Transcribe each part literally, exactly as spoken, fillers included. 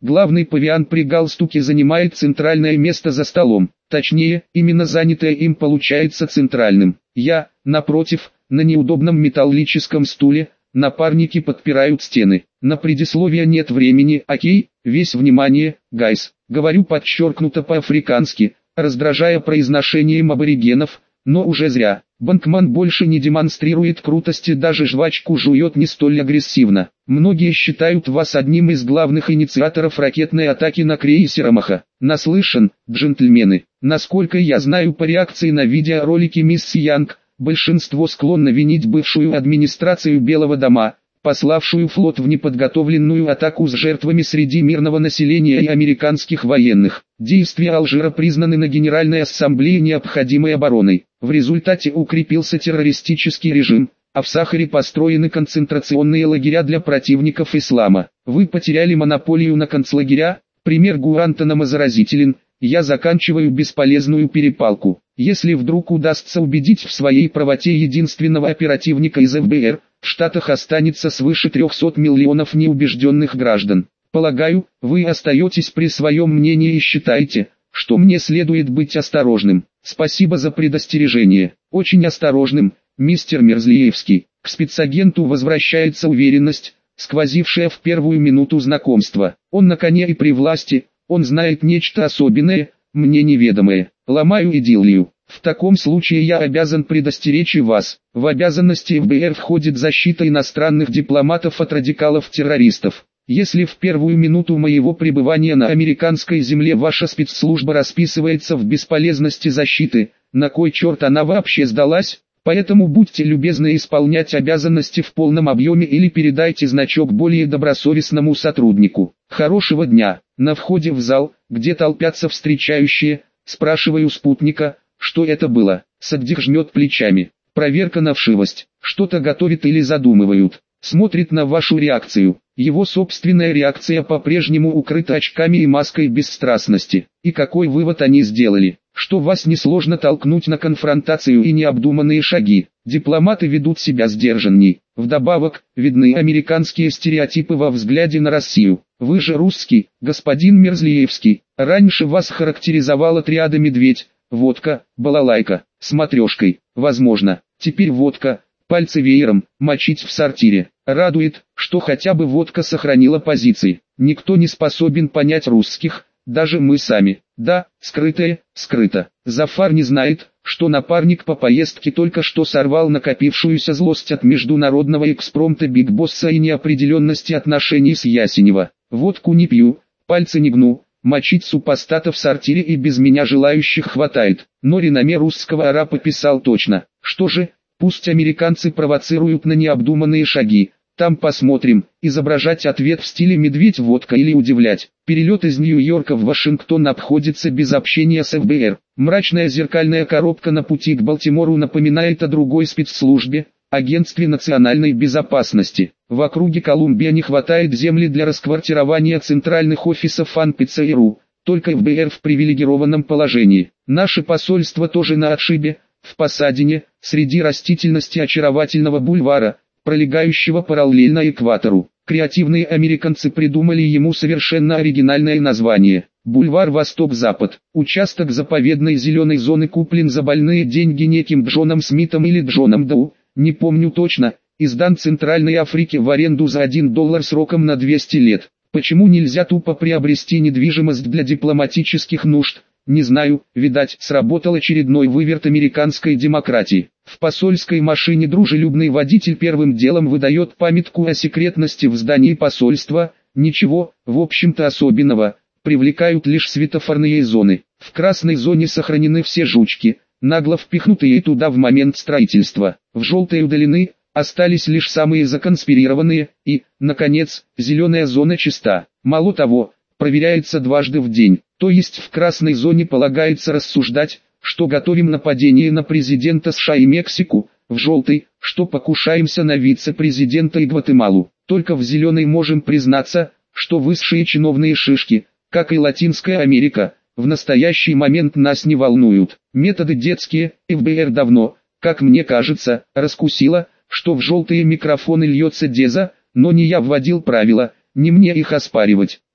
Главный павиан при галстуке занимает центральное место за столом. Точнее, именно занятое им получается центральным. Я, напротив, на неудобном металлическом стуле, напарники подпирают стены. На предисловие нет времени, окей, весь внимание, гайс. Говорю подчеркнуто по-африкански, раздражая произношением аборигенов, но уже зря. Банкман больше не демонстрирует крутости, даже жвачку жует не столь агрессивно. Многие считают вас одним из главных инициаторов ракетной атаки на крейсер Амаха. Наслышан, джентльмены. Насколько я знаю по реакции на видеоролики мисс Янг, большинство склонно винить бывшую администрацию Белого дома, пославшую флот в неподготовленную атаку с жертвами среди мирного населения и американских военных. Действия Алжира признаны на Генеральной Ассамблее необходимой обороной. В результате укрепился террористический режим, а в Сахаре построены концентрационные лагеря для противников ислама. Вы потеряли монополию на концлагеря, пример Гуантанамо заразителен, я заканчиваю бесполезную перепалку. Если вдруг удастся убедить в своей правоте единственного оперативника из эф бэ эр, в Штатах останется свыше трехсот миллионов неубежденных граждан. Полагаю, вы остаетесь при своем мнении и считаете, что мне следует быть осторожным. Спасибо за предостережение. Очень осторожным, мистер Мерзлиевский. К спецагенту возвращается уверенность, сквозившая в первую минуту знакомства. Он на коне и при власти, он знает нечто особенное, мне неведомое. Ломаю идиллию. В таком случае я обязан предостеречь и вас. В обязанности эф бэ эр входит защита иностранных дипломатов от радикалов-террористов. Если в первую минуту моего пребывания на американской земле ваша спецслужба расписывается в бесполезности защиты, на кой черт она вообще сдалась? Поэтому будьте любезны исполнять обязанности в полном объеме или передайте значок более добросовестному сотруднику. Хорошего дня. На входе в зал, где толпятся встречающие, спрашиваю спутника, что это было. Саддик жмет плечами. Проверка на вшивость. Что-то готовит или задумывают. Смотрит на вашу реакцию. Его собственная реакция по-прежнему укрыта очками и маской бесстрастности. И какой вывод они сделали? Что вас несложно толкнуть на конфронтацию и необдуманные шаги. Дипломаты ведут себя сдержанней. Вдобавок, видны американские стереотипы во взгляде на Россию. Вы же русский, господин Мерзлиевский. Раньше вас характеризовала триада медведь, водка, балалайка, с матрешкой. Возможно, теперь водка, пальцы веером, мочить в сортире. Радует, что хотя бы водка сохранила позиции. Никто не способен понять русских, даже мы сами. Да, скрытое, скрыто. Зафар не знает, что напарник по поездке только что сорвал накопившуюся злость от международного экспромта Биг Босса и неопределенности отношений с Ясенева. Водку не пью, пальцы не гну, мочить супостата в сортире и без меня желающих хватает. Но реноме русского арапа писал точно. Что же, пусть американцы провоцируют на необдуманные шаги. Там посмотрим, изображать ответ в стиле «медведь-водка» или удивлять. Перелет из Нью-Йорка в Вашингтон обходится без общения с эф бэ эр. Мрачная зеркальная коробка на пути к Балтимору напоминает о другой спецслужбе, Агентстве национальной безопасности. В округе Колумбия не хватает земли для расквартирования центральных офисов эн пэ цэ точка ру, только эф бэ эр в привилегированном положении. Наше посольство тоже на отшибе, в Пасадине, среди растительности очаровательного бульвара, пролегающего параллельно экватору. Креативные американцы придумали ему совершенно оригинальное название. Бульвар Восток-Запад. Участок заповедной зеленой зоны куплен за больные деньги неким Джоном Смитом или Джоном Доу, не помню точно, и сдан Центральной Африке в аренду за один доллар сроком на двести лет. Почему нельзя тупо приобрести недвижимость для дипломатических нужд? Не знаю, видать, сработал очередной выверт американской демократии. В посольской машине дружелюбный водитель первым делом выдает памятку о секретности в здании посольства. Ничего, в общем-то особенного, привлекают лишь светофорные зоны. В красной зоне сохранены все жучки, нагло впихнутые туда в момент строительства. В желтой удалены, остались лишь самые законспирированные, и, наконец, зеленая зона чиста. Мало того, проверяется дважды в день, то есть в красной зоне полагается рассуждать, что готовим нападение на президента США и Мексику, в желтой, что покушаемся на вице-президента и Гватемалу. Только в зеленой можем признаться, что высшие чиновные шишки, как и Латинская Америка, в настоящий момент нас не волнуют. Методы детские, эф бэ эр давно, как мне кажется, раскусила, что в желтые микрофоны льется деза, но не я вводил правила, не мне их оспаривать.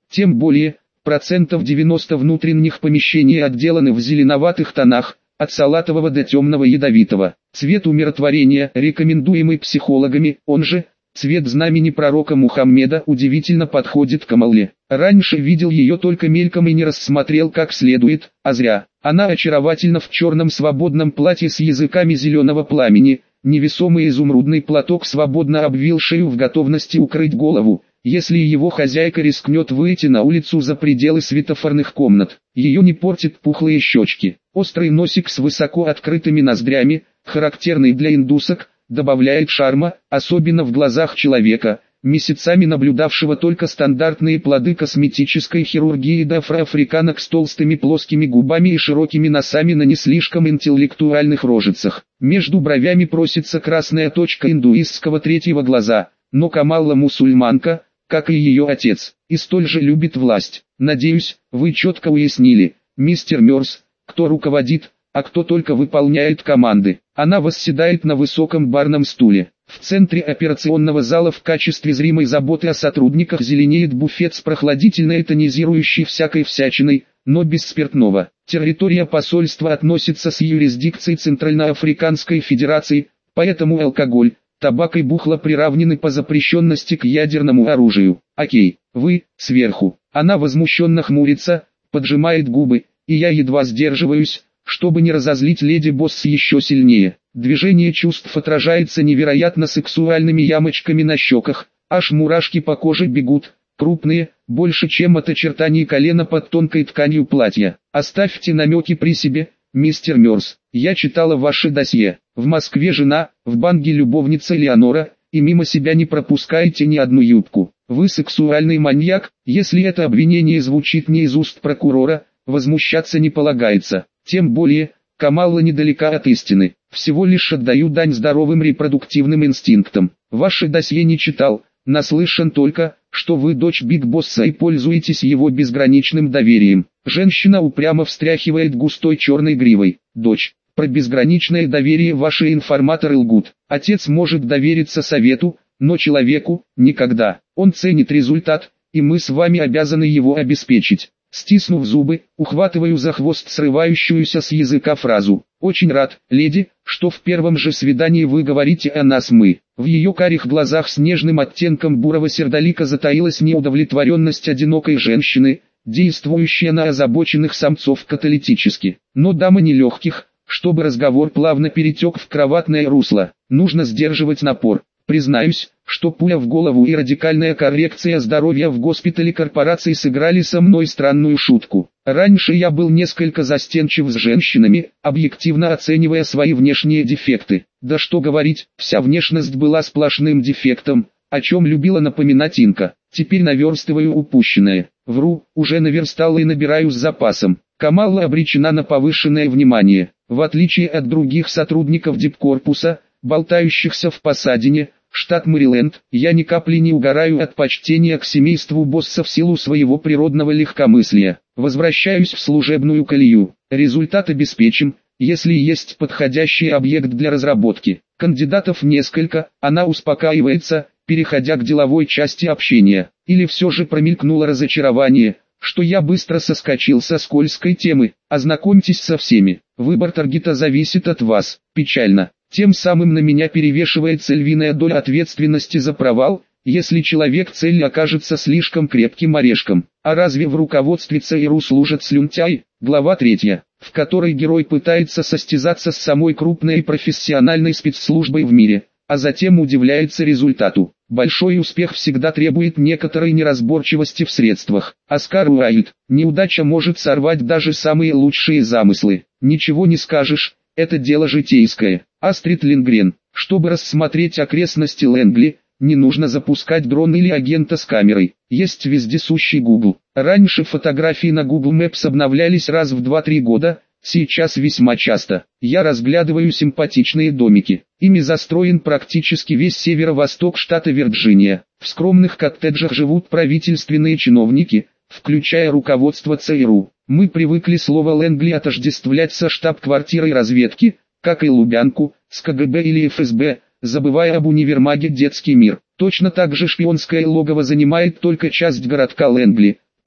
Тем более, процентов девяносто внутренних помещений отделаны в зеленоватых тонах, от салатового до темного ядовитого. Цвет умиротворения, рекомендуемый психологами, он же цвет знамени пророка Мухаммеда, удивительно подходит к Амалле. Раньше видел ее только мельком и не рассмотрел как следует, а зря. Она очаровательна в черном свободном платье с языками зеленого пламени, невесомый изумрудный платок свободно обвил шею в готовности укрыть голову, если его хозяйка рискнет выйти на улицу за пределы светофорных комнат. Ее не портят пухлые щечки. Острый носик с высоко открытыми ноздрями, характерный для индусок, добавляет шарма, особенно в глазах человека, месяцами наблюдавшего только стандартные плоды косметической хирургии до афроафриканок с толстыми плоскими губами и широкими носами на не слишком интеллектуальных рожицах. Между бровями просится красная точка индуистского третьего глаза, но Камалла мусульманка, как и ее отец, и столь же любит власть. Надеюсь, вы четко уяснили, мистер Мёрс, кто руководит, а кто только выполняет команды. Она восседает на высоком барном стуле. В центре операционного зала в качестве зримой заботы о сотрудниках зеленеет буфет с прохладительной тонизирующей всякой всячиной, но без спиртного. Территория посольства относится с юрисдикцией Центральноафриканской Федерации, поэтому алкоголь, табак и бухло приравнены по запрещенности к ядерному оружию. Окей, вы, сверху. Она возмущенно хмурится, поджимает губы, и я едва сдерживаюсь, чтобы не разозлить леди Босс еще сильнее. Движение чувств отражается невероятно сексуальными ямочками на щеках, аж мурашки по коже бегут, крупные, больше чем от очертаний колена под тонкой тканью платья. Оставьте намеки при себе, мистер Мёрс. Я читала ваше досье. В Москве жена, в Банге любовница Леонора, и мимо себя не пропускаете ни одну юбку. Вы сексуальный маньяк, если это обвинение звучит не из уст прокурора, возмущаться не полагается. Тем более, Камалла недалека от истины. Всего лишь отдаю дань здоровым репродуктивным инстинктам. Ваше досье не читал, наслышан только, что вы дочь Биг Босса и пользуетесь его безграничным доверием. Женщина упрямо встряхивает густой черной гривой. Дочь, про безграничное доверие ваши информаторы лгут. Отец может довериться совету, но человеку – никогда. Он ценит результат, и мы с вами обязаны его обеспечить. Стиснув зубы, ухватываю за хвост срывающуюся с языка фразу. «Очень рад, леди, что в первом же свидании вы говорите о нас мы». В ее карих глазах с нежным оттенком бурого сердолика затаилась неудовлетворенность одинокой женщины, действующая на озабоченных самцов каталитически. Но дама нелегких, чтобы разговор плавно перетек в кроватное русло. Нужно сдерживать напор. Признаюсь, что пуля в голову и радикальная коррекция здоровья в госпитале корпорации сыграли со мной странную шутку. Раньше я был несколько застенчив с женщинами, объективно оценивая свои внешние дефекты. Да что говорить, вся внешность была сплошным дефектом, о чем любила напоминать Инка. Теперь наверстываю упущенное. Вру, уже наверстал и набираю с запасом. Камалла обречена на повышенное внимание. В отличие от других сотрудников дипкорпуса, болтающихся в Пасадине, штат Мэриленд, я ни капли не угораю от почтения к семейству Босса в силу своего природного легкомыслия. Возвращаюсь в служебную колею. Результат обеспечим, если есть подходящий объект для разработки. Кандидатов несколько, она успокаивается, переходя к деловой части общения. Или все же промелькнуло разочарование, что я быстро соскочил со скользкой темы. Ознакомьтесь со всеми. Выбор таргета зависит от вас. Печально. Тем самым на меня перевешивается львиная доля ответственности за провал, если человек цель окажется слишком крепким орешком. А разве в руководстве ЦРУ служат слюнтяи? Глава третья, в которой герой пытается состязаться с самой крупной профессиональной спецслужбой в мире, а затем удивляется результату. Большой успех всегда требует некоторой неразборчивости в средствах. Оскар Уайльд: неудача может сорвать даже самые лучшие замыслы. Ничего не скажешь, это дело житейское. Астрид Линдгрен: чтобы рассмотреть окрестности Лэнгли, не нужно запускать дрон или агента с камерой. Есть вездесущий Google. Раньше фотографии на Google Maps обновлялись раз в два-три года, сейчас весьма часто. Я разглядываю симпатичные домики. Ими застроен практически весь северо-восток штата Вирджиния. В скромных коттеджах живут правительственные чиновники, включая руководство ЦРУ. Мы привыкли слово Лэнгли отождествлять со штаб-квартирой разведки, как и Лубянку, с КГБ или ФСБ, забывая об универмаге «Детский мир». Точно так же шпионское логово занимает только часть городка Лэнгли,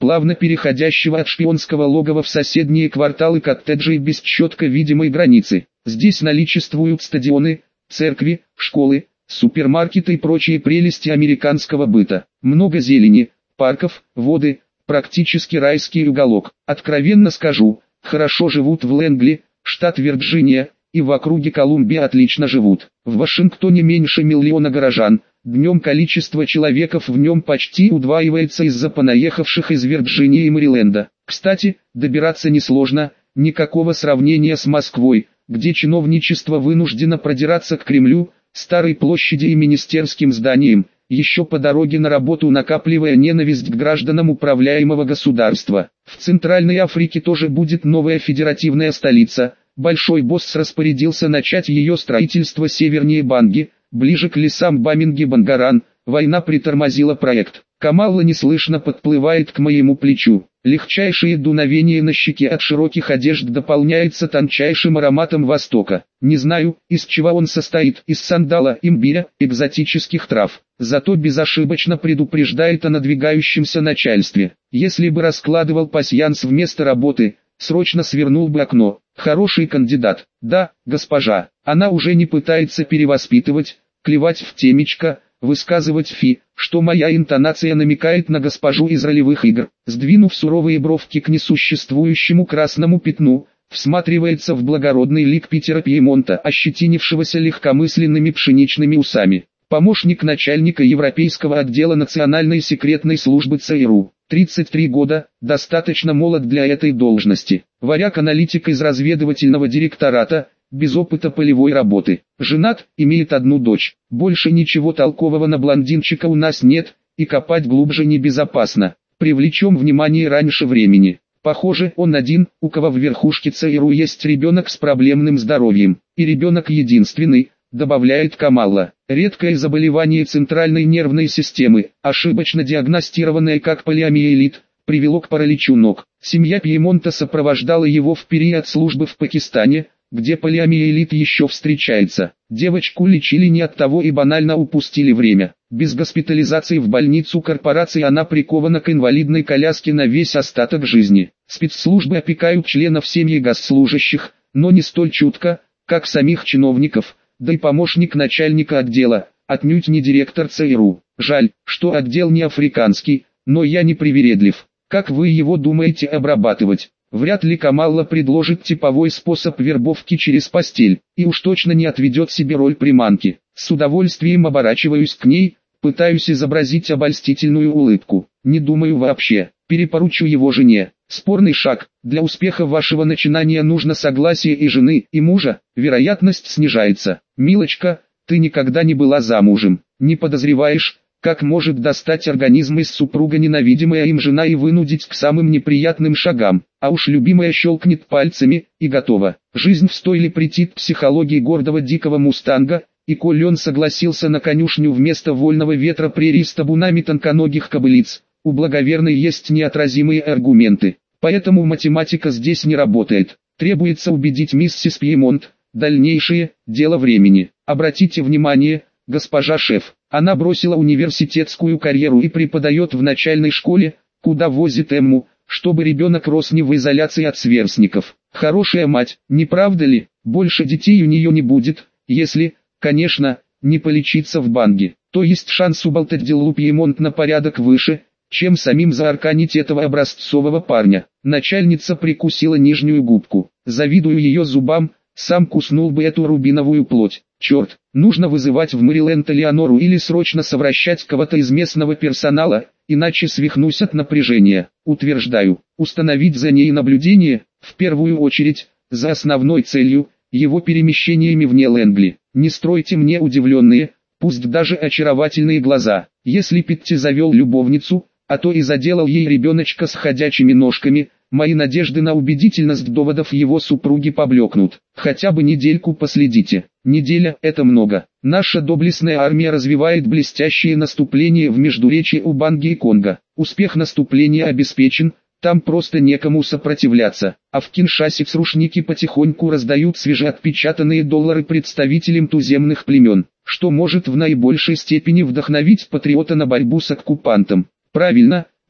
плавно переходящего от шпионского логова в соседние кварталы коттеджей без четко видимой границы. Здесь наличествуют стадионы, церкви, школы, супермаркеты и прочие прелести американского быта. Много зелени, парков, воды, практически райский уголок. Откровенно скажу, хорошо живут в Лэнгли, штат Вирджиния, и в округе Колумбия отлично живут. В Вашингтоне меньше миллиона горожан, днем количество человеков в нем почти удваивается из-за понаехавших из Вирджинии и Мэриленда. Кстати, добираться несложно, никакого сравнения с Москвой, где чиновничество вынуждено продираться к Кремлю, Старой площади и министерским зданиям, еще по дороге на работу накапливая ненависть к гражданам управляемого государства. В Центральной Африке тоже будет новая федеративная столица. Большой босс распорядился начать ее строительство севернее Банги, ближе к лесам Баминги-Бангаран. Война притормозила проект. Камалла неслышно подплывает к моему плечу. Легчайшее дуновение на щеке от широких одежд дополняется тончайшим ароматом Востока. Не знаю, из чего он состоит, из сандала, имбиря, экзотических трав. Зато безошибочно предупреждает о надвигающемся начальстве. Если бы раскладывал пасьянс вместо работы, срочно свернул бы окно. Хороший кандидат. Да, госпожа. Она уже не пытается перевоспитывать, клевать в темечко, высказывать фи, что моя интонация намекает на госпожу из ролевых игр. Сдвинув суровые бровки к несуществующему красному пятну, всматривается в благородный лик Питера Пьемонта, ощетинившегося легкомысленными пшеничными усами. Помощник начальника Европейского отдела Национальной секретной службы ЦРУ. тридцать три года, достаточно молод для этой должности. Варяг-аналитик из разведывательного директората, без опыта полевой работы. Женат, имеет одну дочь. Больше ничего толкового на блондинчика у нас нет, и копать глубже небезопасно. Привлечем внимание раньше времени. Похоже, он один, у кого в верхушке ЦРУ есть ребенок с проблемным здоровьем. И ребенок единственный, добавляет Камалла. Редкое заболевание центральной нервной системы, ошибочно диагностированное как полиомиелит, привело к параличу ног. Семья Пьемонта сопровождала его в период службы в Пакистане, где полиомиелит еще встречается. Девочку лечили не от того и банально упустили время. Без госпитализации в больницу корпорации она прикована к инвалидной коляске на весь остаток жизни. Спецслужбы опекают членов семьи госслужащих, но не столь чутко, как самих чиновников, да и помощник начальника отдела, отнюдь не директор ЦРУ. Жаль, что отдел не африканский, но я не привередлив. Как вы его думаете обрабатывать? Вряд ли Камалла предложит типовой способ вербовки через постель, и уж точно не отведет себе роль приманки. С удовольствием оборачиваюсь к ней, пытаюсь изобразить обольстительную улыбку. Не думаю вообще, перепоручу его жене. Спорный шаг, для успеха вашего начинания нужно согласие и жены, и мужа, вероятность снижается. Милочка, ты никогда не была замужем, не подозреваешь, как может достать организм из супруга ненавидимая им жена и вынудить к самым неприятным шагам, а уж любимая щелкнет пальцами, и готово. Жизнь в стойле претит психологии гордого дикого мустанга, и коль он согласился на конюшню вместо вольного ветра прерий с табунами тонконогих кобылиц, у благоверной есть неотразимые аргументы, поэтому математика здесь не работает. Требуется убедить миссис Пьемонт, дальнейшее – дело времени. Обратите внимание, госпожа шеф, она бросила университетскую карьеру и преподает в начальной школе, куда возит Эмму, чтобы ребенок рос не в изоляции от сверстников. Хорошая мать, не правда ли? Больше детей у нее не будет, если, конечно, не полечиться в Банге. То есть шанс уболтать делу Пьемонт на порядок выше, чем самим заарканить этого образцового парня. Начальница прикусила нижнюю губку. Завидую ее зубам, сам куснул бы эту рубиновую плоть. Черт, нужно вызывать в Мэриленд Элеонору или срочно совращать кого-то из местного персонала, иначе свихнусь от напряжения. Утверждаю, установить за ней наблюдение, в первую очередь, за основной целью, его перемещениями вне Лэнгли. Не стройте мне удивленные, пусть даже очаровательные глаза. Если Питти завел любовницу, а то и заделал ей ребеночка с ходячими ножками, мои надежды на убедительность доводов его супруги поблекнут. Хотя бы недельку последите. Неделя – это много. Наша доблестная армия развивает блестящее наступление в междуречье у Банги и Конго. Успех наступления обеспечен, там просто некому сопротивляться. А в Киншасе срушники потихоньку раздают свежеотпечатанные доллары представителям туземных племен, что может в наибольшей степени вдохновить патриота на борьбу с оккупантом. Правильно,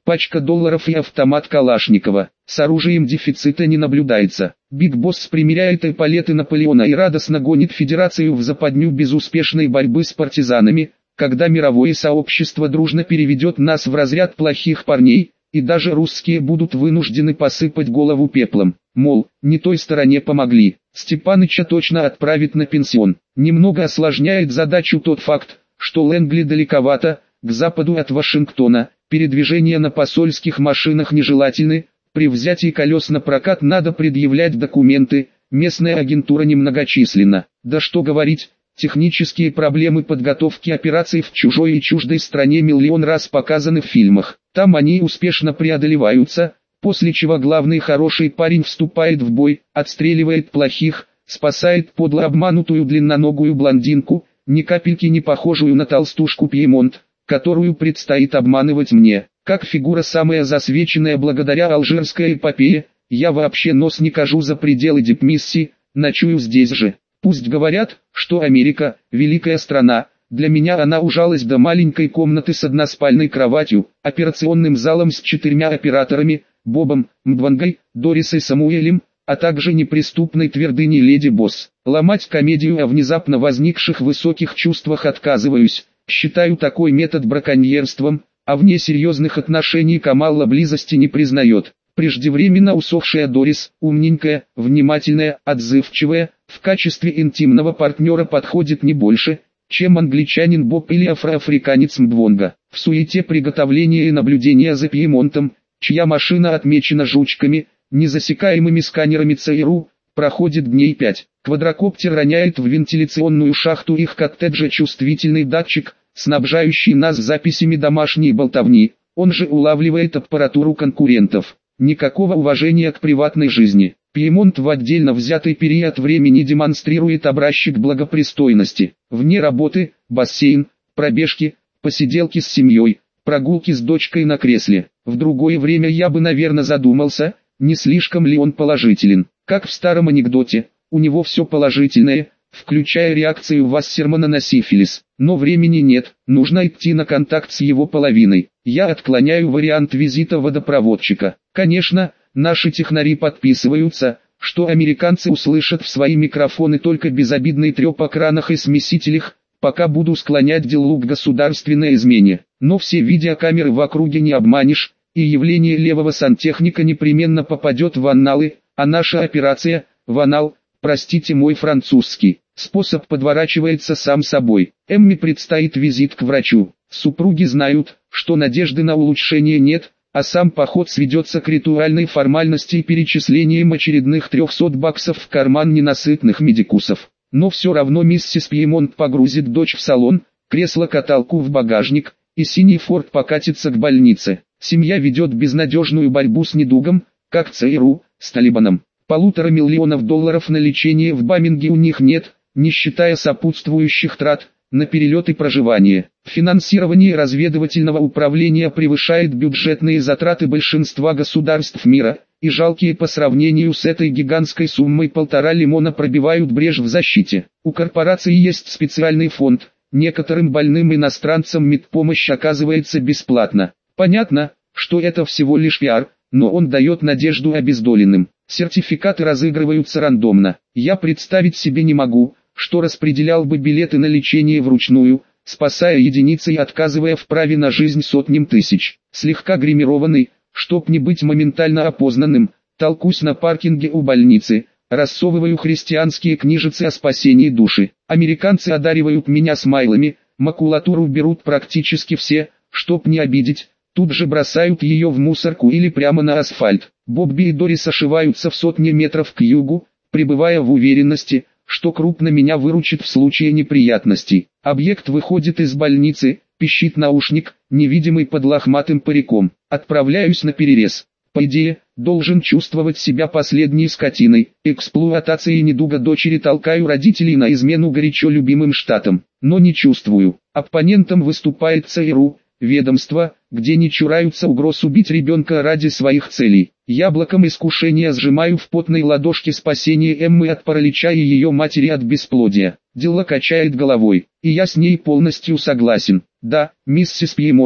Пачка долларов и автомат Калашникова. С оружием дефицита не наблюдается. Биг Босс примеряет эполеты Наполеона и радостно гонит Федерацию в западню безуспешной борьбы с партизанами, когда мировое сообщество дружно переведет нас в разряд плохих парней, и даже русские будут вынуждены посыпать голову пеплом. Мол, не той стороне помогли. Степаныча точно отправит на пенсион. Немного осложняет задачу тот факт, что Лэнгли далековато, к западу от Вашингтона, передвижения на посольских машинах нежелательны, при взятии колес на прокат надо предъявлять документы, местная агентура немногочисленна. Да что говорить, технические проблемы подготовки операций в чужой и чуждой стране миллион раз показаны в фильмах. Там они успешно преодолеваются, после чего главный хороший парень вступает в бой, отстреливает плохих, спасает подло обманутую длинноногую блондинку, ни капельки не похожую на толстушку Пьемонт, которую предстоит обманывать мне. Как фигура самая засвеченная благодаря алжирской эпопее, я вообще нос не кажу за пределы дипмиссии, ночую здесь же. Пусть говорят, что Америка – великая страна, для меня она ужалась до маленькой комнаты с односпальной кроватью, операционным залом с четырьмя операторами, Бобом, Мбвангой, Дорисой Самуэлем, а также неприступной твердыней Леди Босс. Ломать комедию о внезапно возникших высоких чувствах отказываюсь, считаю такой метод браконьерством, а вне серьезных отношений Камалла близости не признает. Преждевременно усохшая Дорис, умненькая, внимательная, отзывчивая, в качестве интимного партнера подходит не больше, чем англичанин Боб или афроафриканец Мбвонга. В суете приготовления и наблюдения за Пьемонтом, чья машина отмечена жучками, незасекаемыми сканерами ЦРУ, проходит дней пять. Квадрокоптер роняет в вентиляционную шахту их коттеджа чувствительный датчик, снабжающий нас записями домашней болтовни, он же улавливает аппаратуру конкурентов. Никакого уважения к приватной жизни. Пьемонт в отдельно взятый период времени демонстрирует образчик благопристойности. Вне работы, бассейн, пробежки, посиделки с семьей, прогулки с дочкой на кресле. В другое время я бы, наверное, задумался, не слишком ли он положителен. Как в старом анекдоте, у него все положительное, включая реакцию Вассермана на сифилис. Но времени нет, нужно идти на контакт с его половиной. Я отклоняю вариант визита водопроводчика. Конечно, наши технари подписываются, что американцы услышат в свои микрофоны только безобидный треп о кранах и смесителях, пока буду склонять делу к государственной измене. Но все видеокамеры в округе не обманешь, и явление левого сантехника непременно попадет в анналы, а наша операция, в аннал, простите мой французский. Способ подворачивается сам собой. Эмми предстоит визит к врачу. Супруги знают, что надежды на улучшение нет, а сам поход сведется к ритуальной формальности и перечислением очередных трехсот баксов в карман ненасытных медикусов. Но все равно миссис Пьемонт погрузит дочь в салон, кресло-каталку в багажник, и синий форт покатится к больнице. Семья ведет безнадежную борьбу с недугом, как ЦРУ, с Талибаном. Полутора миллионов долларов на лечение в Баминге у них нет, не считая сопутствующих трат на перелет и проживание. Финансирование разведывательного управления превышает бюджетные затраты большинства государств мира, и жалкие по сравнению с этой гигантской суммой полтора лимона пробивают брешь в защите. У корпорации есть специальный фонд, некоторым больным иностранцам медпомощь оказывается бесплатно. Понятно, что это всего лишь пиар, но он дает надежду обездоленным. Сертификаты разыгрываются рандомно. Я представить себе не могу, что распределял бы билеты на лечение вручную, спасая единицы и отказывая в праве на жизнь сотням тысяч. Слегка гримированный, чтоб не быть моментально опознанным, толкусь на паркинге у больницы, рассовываю христианские книжицы о спасении души. Американцы одаривают меня смайлами, макулатуру берут практически все, чтоб не обидеть, тут же бросают ее в мусорку или прямо на асфальт. Бобби и Дорис ошиваются в сотни метров к югу, пребывая в уверенности, что крупно меня выручит в случае неприятностей. Объект выходит из больницы, пищит наушник, невидимый под лохматым париком. Отправляюсь на перерез. По идее, должен чувствовать себя последней скотиной. Эксплуатацией недуга дочери толкаю родителей на измену горячо любимым штатам. Но не чувствую. Оппонентом выступает ЦРУ, ведомство, где не чураются угроз убить ребенка ради своих целей. Яблоком искушения сжимаю в потной ладошке спасение Эммы от паралича и ее матери от бесплодия. Дело качает головой, и я с ней полностью согласен. Да, миссис Пьемонт,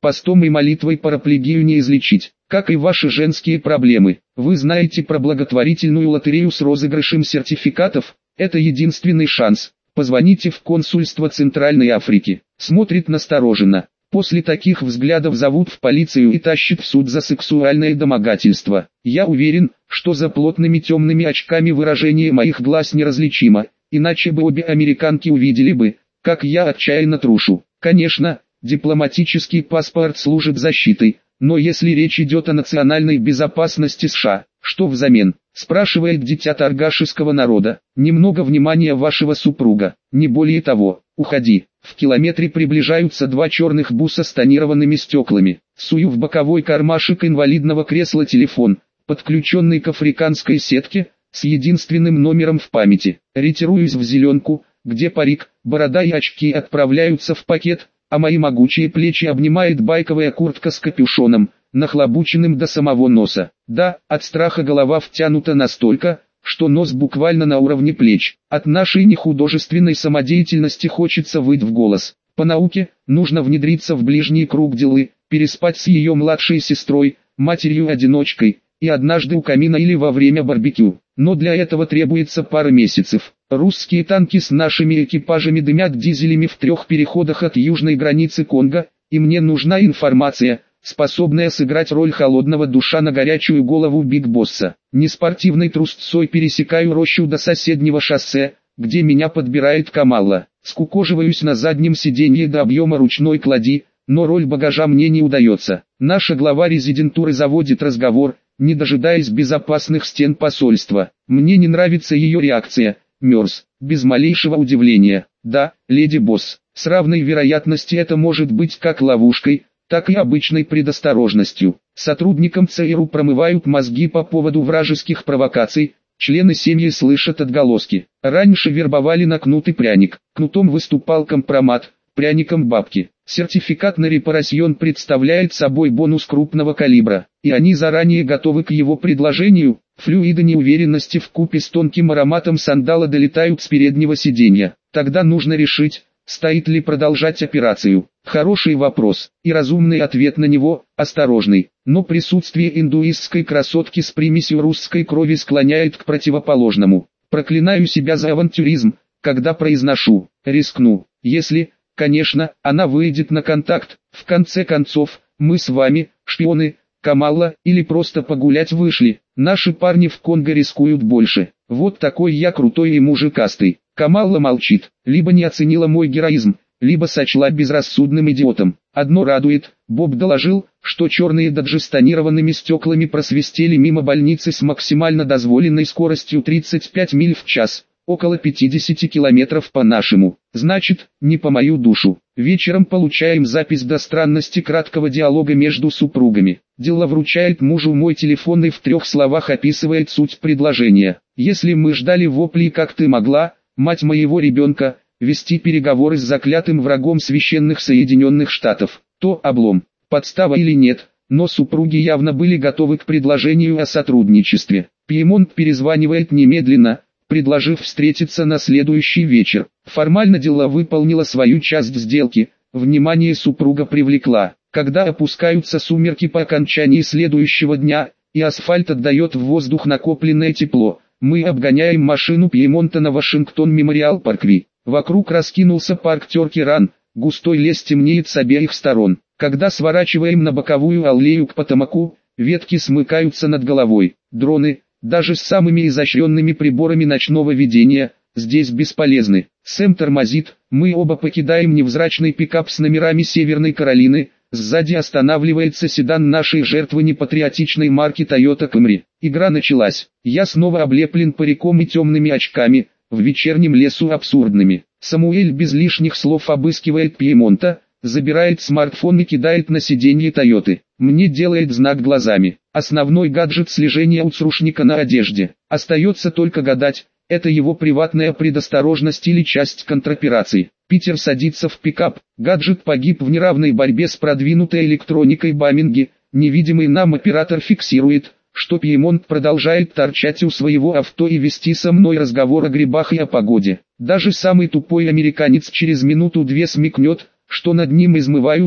постом и молитвой параплегию не излечить, как и ваши женские проблемы. Вы знаете про благотворительную лотерею с розыгрышем сертификатов? Это единственный шанс. Позвоните в консульство Центральной Африки. Смотрит настороженно. После таких взглядов зовут в полицию и тащит в суд за сексуальное домогательство. Я уверен, что за плотными темными очками выражение моих глаз неразличимо, иначе бы обе американки увидели бы, как я отчаянно трушу. Конечно, дипломатический паспорт служит защитой, но если речь идет о национальной безопасности США, что взамен? Спрашивает дитя торгашеского народа. Немного внимания вашего супруга, не более того. Уходи. В километре приближаются два черных буса с тонированными стеклами. Сую в боковой кармашек инвалидного кресла телефон, подключенный к африканской сетке, с единственным номером в памяти. Ретируюсь в зеленку, где парик, борода и очки отправляются в пакет, а мои могучие плечи обнимает байковая куртка с капюшоном, нахлобученным до самого носа. Да, от страха голова втянута настолько, что нос буквально на уровне плеч. От нашей нехудожественной самодеятельности хочется выть в голос. По науке, нужно внедриться в ближний круг делы, переспать с ее младшей сестрой, матерью-одиночкой, и однажды у камина или во время барбекю. Но для этого требуется пара месяцев. Русские танки с нашими экипажами дымят дизелями в трех переходах от южной границы Конго, и мне нужна информация, способная сыграть роль холодного душа на горячую голову Биг Босса. Неспортивной трусцой пересекаю рощу до соседнего шоссе, где меня подбирает Камалла. Скукоживаюсь на заднем сиденье до объема ручной клади, но роль багажа мне не удается. Наша глава резидентуры заводит разговор, не дожидаясь безопасных стен посольства. Мне не нравится ее реакция. Мерз, без малейшего удивления. Да, леди босс, с равной вероятностью это может быть как ловушкой, так и обычной предосторожностью. Сотрудникам ЦРУ промывают мозги по поводу вражеских провокаций, члены семьи слышат отголоски. Раньше вербовали на кнут и пряник, кнутом выступал компромат, пряником бабки. Сертификат на репарасьон представляет собой бонус крупного калибра, и они заранее готовы к его предложению. Флюиды неуверенности вкупе с тонким ароматом сандала долетают с переднего сиденья. Тогда нужно решить, стоит ли продолжать операцию. Хороший вопрос, и разумный ответ на него, осторожный. Но присутствие индуистской красотки с примесью русской крови склоняет к противоположному. Проклинаю себя за авантюризм, когда произношу, рискну, если, конечно, она выйдет на контакт. В конце концов, мы с вами, шпионы, Камалла, или просто погулять вышли. Наши парни в Конго рискуют больше. Вот такой я крутой и мужикастый. Камалла молчит, либо не оценила мой героизм, либо сочла безрассудным идиотом. Одно радует, Боб доложил, что черные доджи с тонированными стеклами просвистели мимо больницы с максимально дозволенной скоростью тридцать пять миль в час. Около пятидесяти километров по нашему. Значит, не по мою душу. Вечером получаем запись до странности краткого диалога между супругами. Дело вручает мужу мой телефон и в трех словах описывает суть предложения. Если мы ждали воплей, как ты могла, мать моего ребенка, вести переговоры с заклятым врагом священных Соединенных Штатов, то облом. Подстава или нет, но супруги явно были готовы к предложению о сотрудничестве. Пьемонт перезванивает немедленно, предложив встретиться на следующий вечер. Формально дело выполнило свою часть сделки, внимание супруга привлекла. Когда опускаются сумерки по окончании следующего дня, и асфальт отдает в воздух накопленное тепло, мы обгоняем машину Пьемонта на Вашингтон-Мемориал-Паркви. Вокруг раскинулся парк Терки-Ран, густой лес темнеет с обеих сторон. Когда сворачиваем на боковую аллею к Потомаку, ветки смыкаются над головой. Дроны, даже с самыми изощренными приборами ночного видения, здесь бесполезны. Сэм тормозит, мы оба покидаем невзрачный пикап с номерами Северной Каролины, сзади останавливается седан нашей жертвы непатриотичной марки Toyota Camry. Игра началась, я снова облеплен париком и темными очками, в вечернем лесу абсурдными. Самуэль без лишних слов обыскивает Пьемонта, забирает смартфон и кидает на сиденье Тойоты. Мне делает знак глазами. Основной гаджет слежения у црушника на одежде. Остается только гадать, это его приватная предосторожность или часть контроперации. Питер садится в пикап. Гаджет погиб в неравной борьбе с продвинутой электроникой Баминги. Невидимый нам оператор фиксирует, что Пьемонт продолжает торчать у своего авто и вести со мной разговор о грибах и о погоде. Даже самый тупой американец через минуту-две смекнет, что над ним измываются,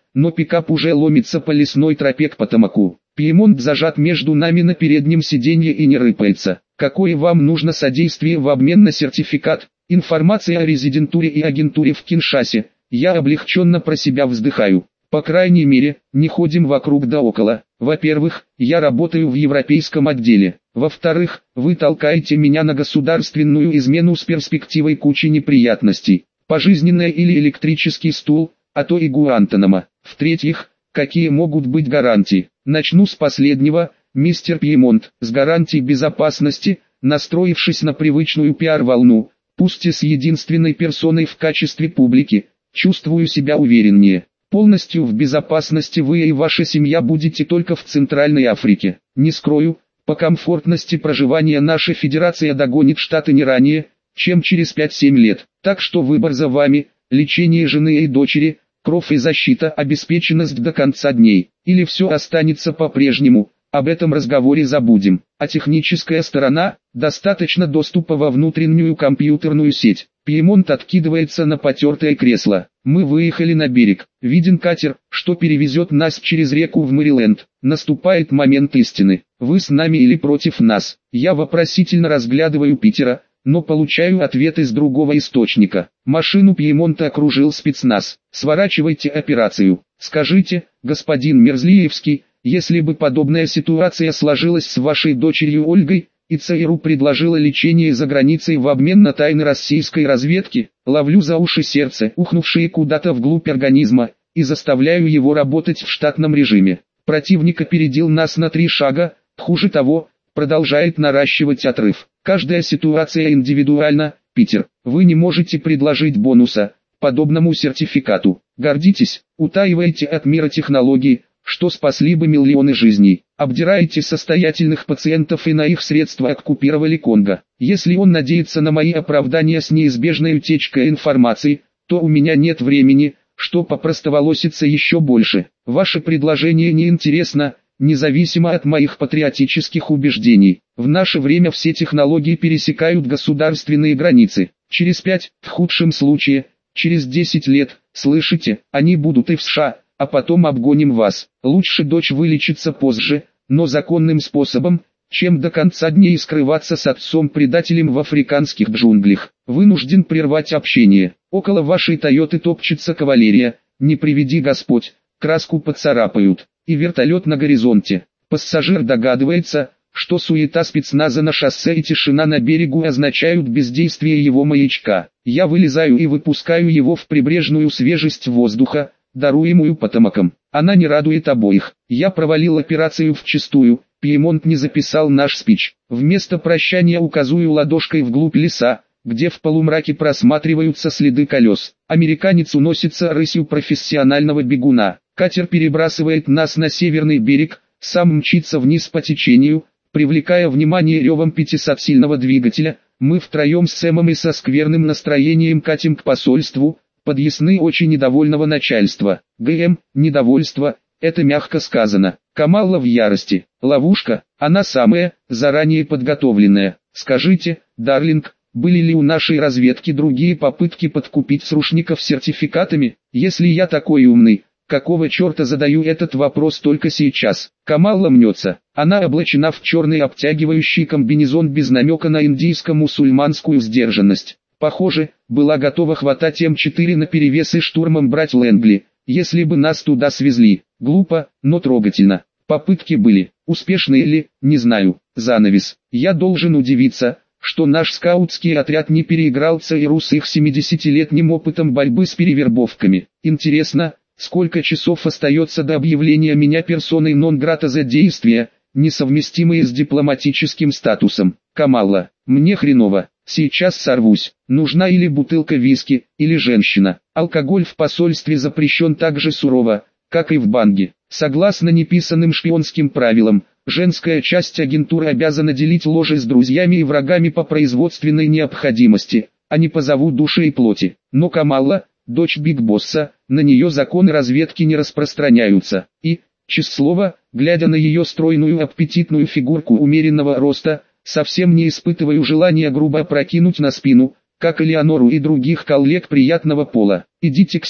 но пикап уже ломится по лесной тропе к Потомаку. Пьемонт зажат между нами на переднем сиденье и не рыпается. Какое вам нужно содействие в обмен на сертификат? Информация о резидентуре и агентуре в Киншасе. Я облегченно про себя вздыхаю. По крайней мере, не ходим вокруг да около. Во-первых, я работаю в европейском отделе. Во-вторых, вы толкаете меня на государственную измену с перспективой кучи неприятностей. Пожизненное или электрический стул, а то и Гуантанамо. В-третьих, какие могут быть гарантии? Начну с последнего, мистер Пьемонт. С гарантией безопасности, настроившись на привычную пиар-волну, пусть и с единственной персоной в качестве публики, чувствую себя увереннее. Полностью в безопасности вы и ваша семья будете только в Центральной Африке. Не скрою, по комфортности проживания наша федерация догонит Штаты не ранее, чем через пять-семь лет. Так что выбор за вами, лечение жены и дочери, кровь и защита, обеспеченность до конца дней. Или все останется по-прежнему, об этом разговоре забудем. А техническая сторона, достаточно доступа во внутреннюю компьютерную сеть. Пьемонт откидывается на потертое кресло. Мы выехали на берег. Виден катер, что перевезет нас через реку в Мэриленд. Наступает момент истины. Вы с нами или против нас? Я вопросительно разглядываю Питера, но получаю ответ из другого источника. Машину Пьемонта окружил спецназ. Сворачивайте операцию. Скажите, господин Мерзлиевский, если бы подобная ситуация сложилась с вашей дочерью Ольгой, и ЦРУ предложила лечение за границей в обмен на тайны российской разведки, ловлю за уши сердце, ухнувшее куда-то вглубь организма, и заставляю его работать в штатном режиме. Противник опередил нас на три шага, хуже того, продолжает наращивать отрыв. Каждая ситуация индивидуальна, Питер. Вы не можете предложить бонуса, подобному сертификату. Гордитесь, утаиваете от мира технологий, что спасли бы миллионы жизней. Обдираете состоятельных пациентов и на их средства оккупировали Конго. Если он надеется на мои оправдания с неизбежной утечкой информации, то у меня нет времени, что попростоволоситься еще больше. Ваше предложение неинтересно, независимо от моих патриотических убеждений. В наше время все технологии пересекают государственные границы. Через пять, в худшем случае, через десять лет, слышите, они будут и в США. А потом обгоним вас. Лучше дочь вылечится позже, но законным способом, чем до конца дней скрываться с отцом-предателем в африканских джунглях. Вынужден прервать общение. Около вашей Тойоты топчется кавалерия, не приведи Господь, краску поцарапают. И вертолет на горизонте. Пассажир догадывается, что суета спецназа на шоссе и тишина на берегу означают бездействие его маячка. Я вылезаю и выпускаю его в прибрежную свежесть воздуха, даруемую Потомаком. Она не радует обоих. Я провалил операцию вчистую, Пьемонт не записал наш спич. Вместо прощания указываю ладошкой вглубь леса, где в полумраке просматриваются следы колес. Американец уносится рысью профессионального бегуна. Катер перебрасывает нас на северный берег, сам мчится вниз по течению, привлекая внимание ревом пятисотсильного двигателя. Мы втроем с Сэмом и со скверным настроением катим к посольству, под ясны очень недовольного начальства. ГМ, недовольство, это мягко сказано. Камалла в ярости. Ловушка, она самая, заранее подготовленная. Скажите, Дарлинг, были ли у нашей разведки другие попытки подкупить срушников сертификатами? Если я такой умный, какого черта задаю этот вопрос только сейчас? Камалла мнется. Она облачена в черный обтягивающий комбинезон без намека на индийско-мусульманскую сдержанность. Похоже, была готова хватать эм четыре наперевес и штурмом брать Лэнгли, если бы нас туда свезли. Глупо, но трогательно. Попытки были. Успешные ли, не знаю. Занавес. Я должен удивиться, что наш скаутский отряд не переиграл ЦРУ с их семидесятилетним опытом борьбы с перевербовками. Интересно, сколько часов остается до объявления меня персоной нон-грата за действия, несовместимые с дипломатическим статусом. Камалла, мне хреново. Сейчас сорвусь. Нужна или бутылка виски, или женщина. Алкоголь в посольстве запрещен так же сурово, как и в банге. Согласно неписанным шпионским правилам, женская часть агентуры обязана делить ложе с друзьями и врагами по производственной необходимости, а не по зову души и плоти. Но Камалла, дочь Биг Босса, на нее законы разведки не распространяются. И, честное слово, глядя на ее стройную аппетитную фигурку умеренного роста, совсем не испытываю желания грубо опрокинуть на спину, как Элеонору и других коллег приятного пола. Идите к себе,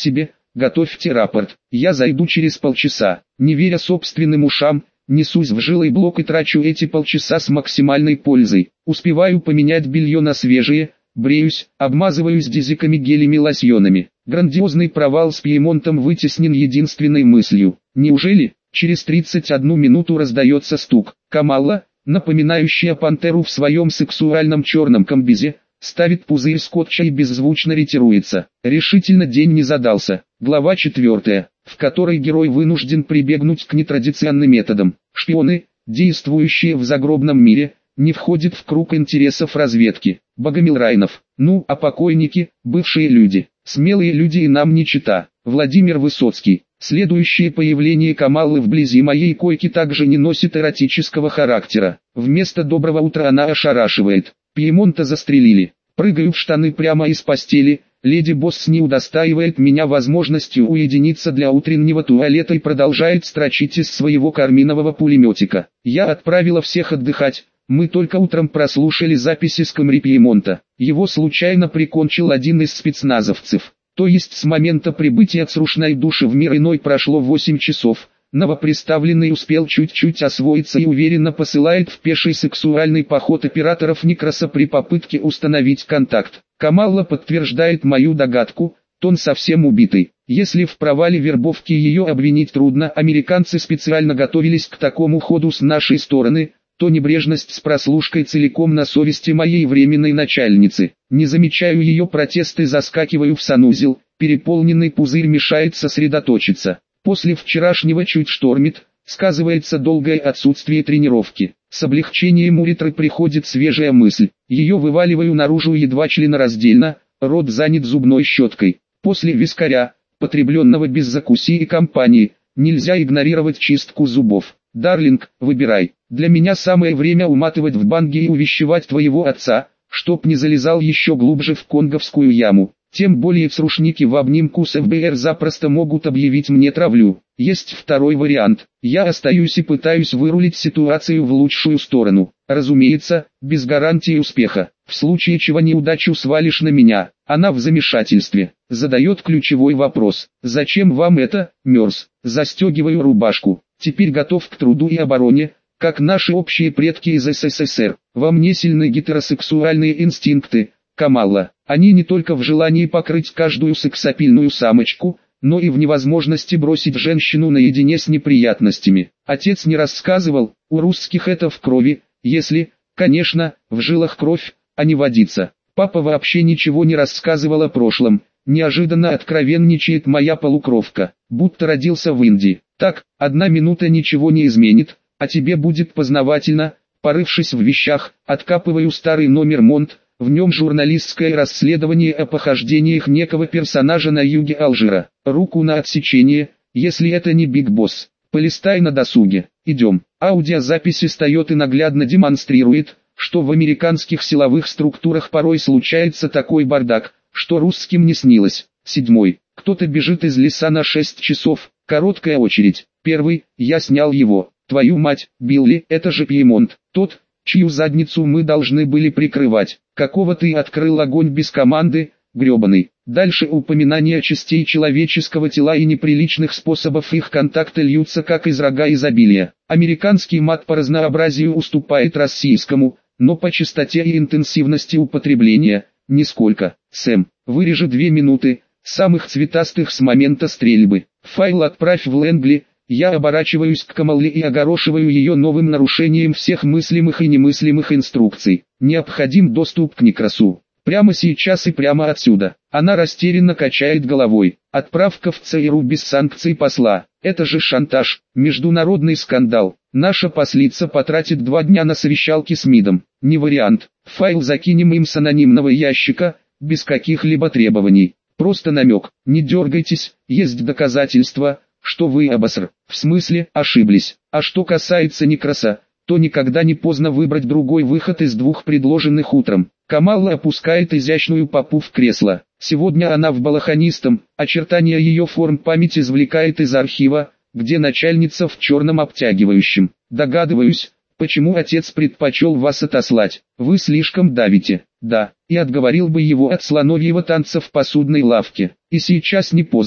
готовьте рапорт. Я зайду через полчаса. Не веря собственным ушам, несусь в жилой блок и трачу эти полчаса с максимальной пользой. Успеваю поменять белье на свежее, бреюсь, обмазываюсь дезиками, гелями, лосьонами. Грандиозный провал с Пьемонтом вытеснен единственной мыслью. Неужели? Через тридцать одну минуту раздается стук. Камалла, напоминающая пантеру в своем сексуальном черном комбизе, ставит пузырь скотча и беззвучно ретируется. Решительно день не задался. Глава четвертая, в которой герой вынужден прибегнуть к нетрадиционным методам. Шпионы, действующие в загробном мире, не входят в круг интересов разведки. Богомил Райнов. Ну, а покойники, бывшие люди, смелые люди и нам не чета. Владимир Высоцкий. Следующее появление Камаллы вблизи моей койки также не носит эротического характера. Вместо доброго утра она ошарашивает. Пьемонта застрелили. Прыгаю в штаны прямо из постели. Леди Босс не удостаивает меня возможностью уединиться для утреннего туалета и продолжает строчить из своего карминового пулеметика. Я отправила всех отдыхать. Мы только утром прослушали записи с камеры Пьемонта. Его случайно прикончил один из спецназовцев. То есть с момента прибытия црушной души в мир иной прошло восемь часов. Новоприставленный успел чуть-чуть освоиться и уверенно посылает в пеший сексуальный поход операторов Некроса при попытке установить контакт. Камалла подтверждает мою догадку, тон совсем убитый. Если в провале вербовки ее обвинить трудно, американцы специально готовились к такому ходу с нашей стороны, то небрежность с прослушкой целиком на совести моей временной начальницы. Не замечаю ее протесты, заскакиваю в санузел, переполненный пузырь мешает сосредоточиться. После вчерашнего чуть штормит, сказывается долгое отсутствие тренировки. С облегчением уретры приходит свежая мысль. Ее вываливаю наружу едва членораздельно, рот занят зубной щеткой. После вискаря, потребленного без закуси и компании, нельзя игнорировать чистку зубов. Дарлинг, выбирай. Для меня самое время уматывать в банги и увещевать твоего отца, чтоб не залезал еще глубже в конговскую яму. Тем более црушники в обнимку с эф бэ эр запросто могут объявить мне травлю. Есть второй вариант. Я остаюсь и пытаюсь вырулить ситуацию в лучшую сторону. Разумеется, без гарантии успеха. В случае чего неудачу свалишь на меня. Она в замешательстве. Задает ключевой вопрос. Зачем вам это, Мерз? Застегиваю рубашку. Теперь готов к труду и обороне, как наши общие предки из эс эс эс эр. Во мне сильны гетеросексуальные инстинкты, Камалла. Они не только в желании покрыть каждую сексапильную самочку, но и в невозможности бросить женщину наедине с неприятностями. Отец не рассказывал, у русских это в крови, если, конечно, в жилах кровь, а не водица. Папа вообще ничего не рассказывал о прошлом. Неожиданно откровенничает моя полукровка, будто родился в Индии. Так, одна минута ничего не изменит, а тебе будет познавательно. Порывшись в вещах, откапываю старый номер Монт, в нем журналистское расследование о похождениях некого персонажа на юге Алжира. Руку на отсечение, если это не Биг Босс. Полистай на досуге. Идем. Аудиозаписи встает и наглядно демонстрирует, что в американских силовых структурах порой случается такой бардак, что русским не снилось. Седьмой. Кто-то бежит из леса на шесть часов. Короткая очередь. Первый, я снял его. Твою мать, Билли, это же Пьемонт. Тот, чью задницу мы должны были прикрывать. Какого ты открыл огонь без команды, гребаный. Дальше упоминания частей человеческого тела и неприличных способов их контакта льются как из рога изобилия. Американский мат по разнообразию уступает российскому, но по частоте и интенсивности употребления – нисколько. Сэм, вырежи две минуты, самых цветастых с момента стрельбы. Файл отправь в Лэнгли. Я оборачиваюсь к Камалле и огорошиваю ее новым нарушением всех мыслимых и немыслимых инструкций. Необходим доступ к Некросу. Прямо сейчас и прямо отсюда. Она растерянно качает головой. Отправка в ЦРУ без санкций посла. Это же шантаж, международный скандал. Наша послица потратит два дня на совещалки с МИДом. Не вариант. Файл закинем им с анонимного ящика, без каких-либо требований. Просто намек. Не дергайтесь, есть доказательства, что вы обоср. В смысле, ошиблись. А что касается Некроса, то никогда не поздно выбрать другой выход из двух предложенных утром. Камалла опускает изящную попу в кресло. Сегодня она в балахонистом, очертания ее форм память извлекает из архива, где начальница в черном обтягивающем. Догадываюсь, почему отец предпочел вас отослать. Вы слишком давите. Да, и отговорил бы его от слоновьего танца в посудной лавке. И сейчас не поздно.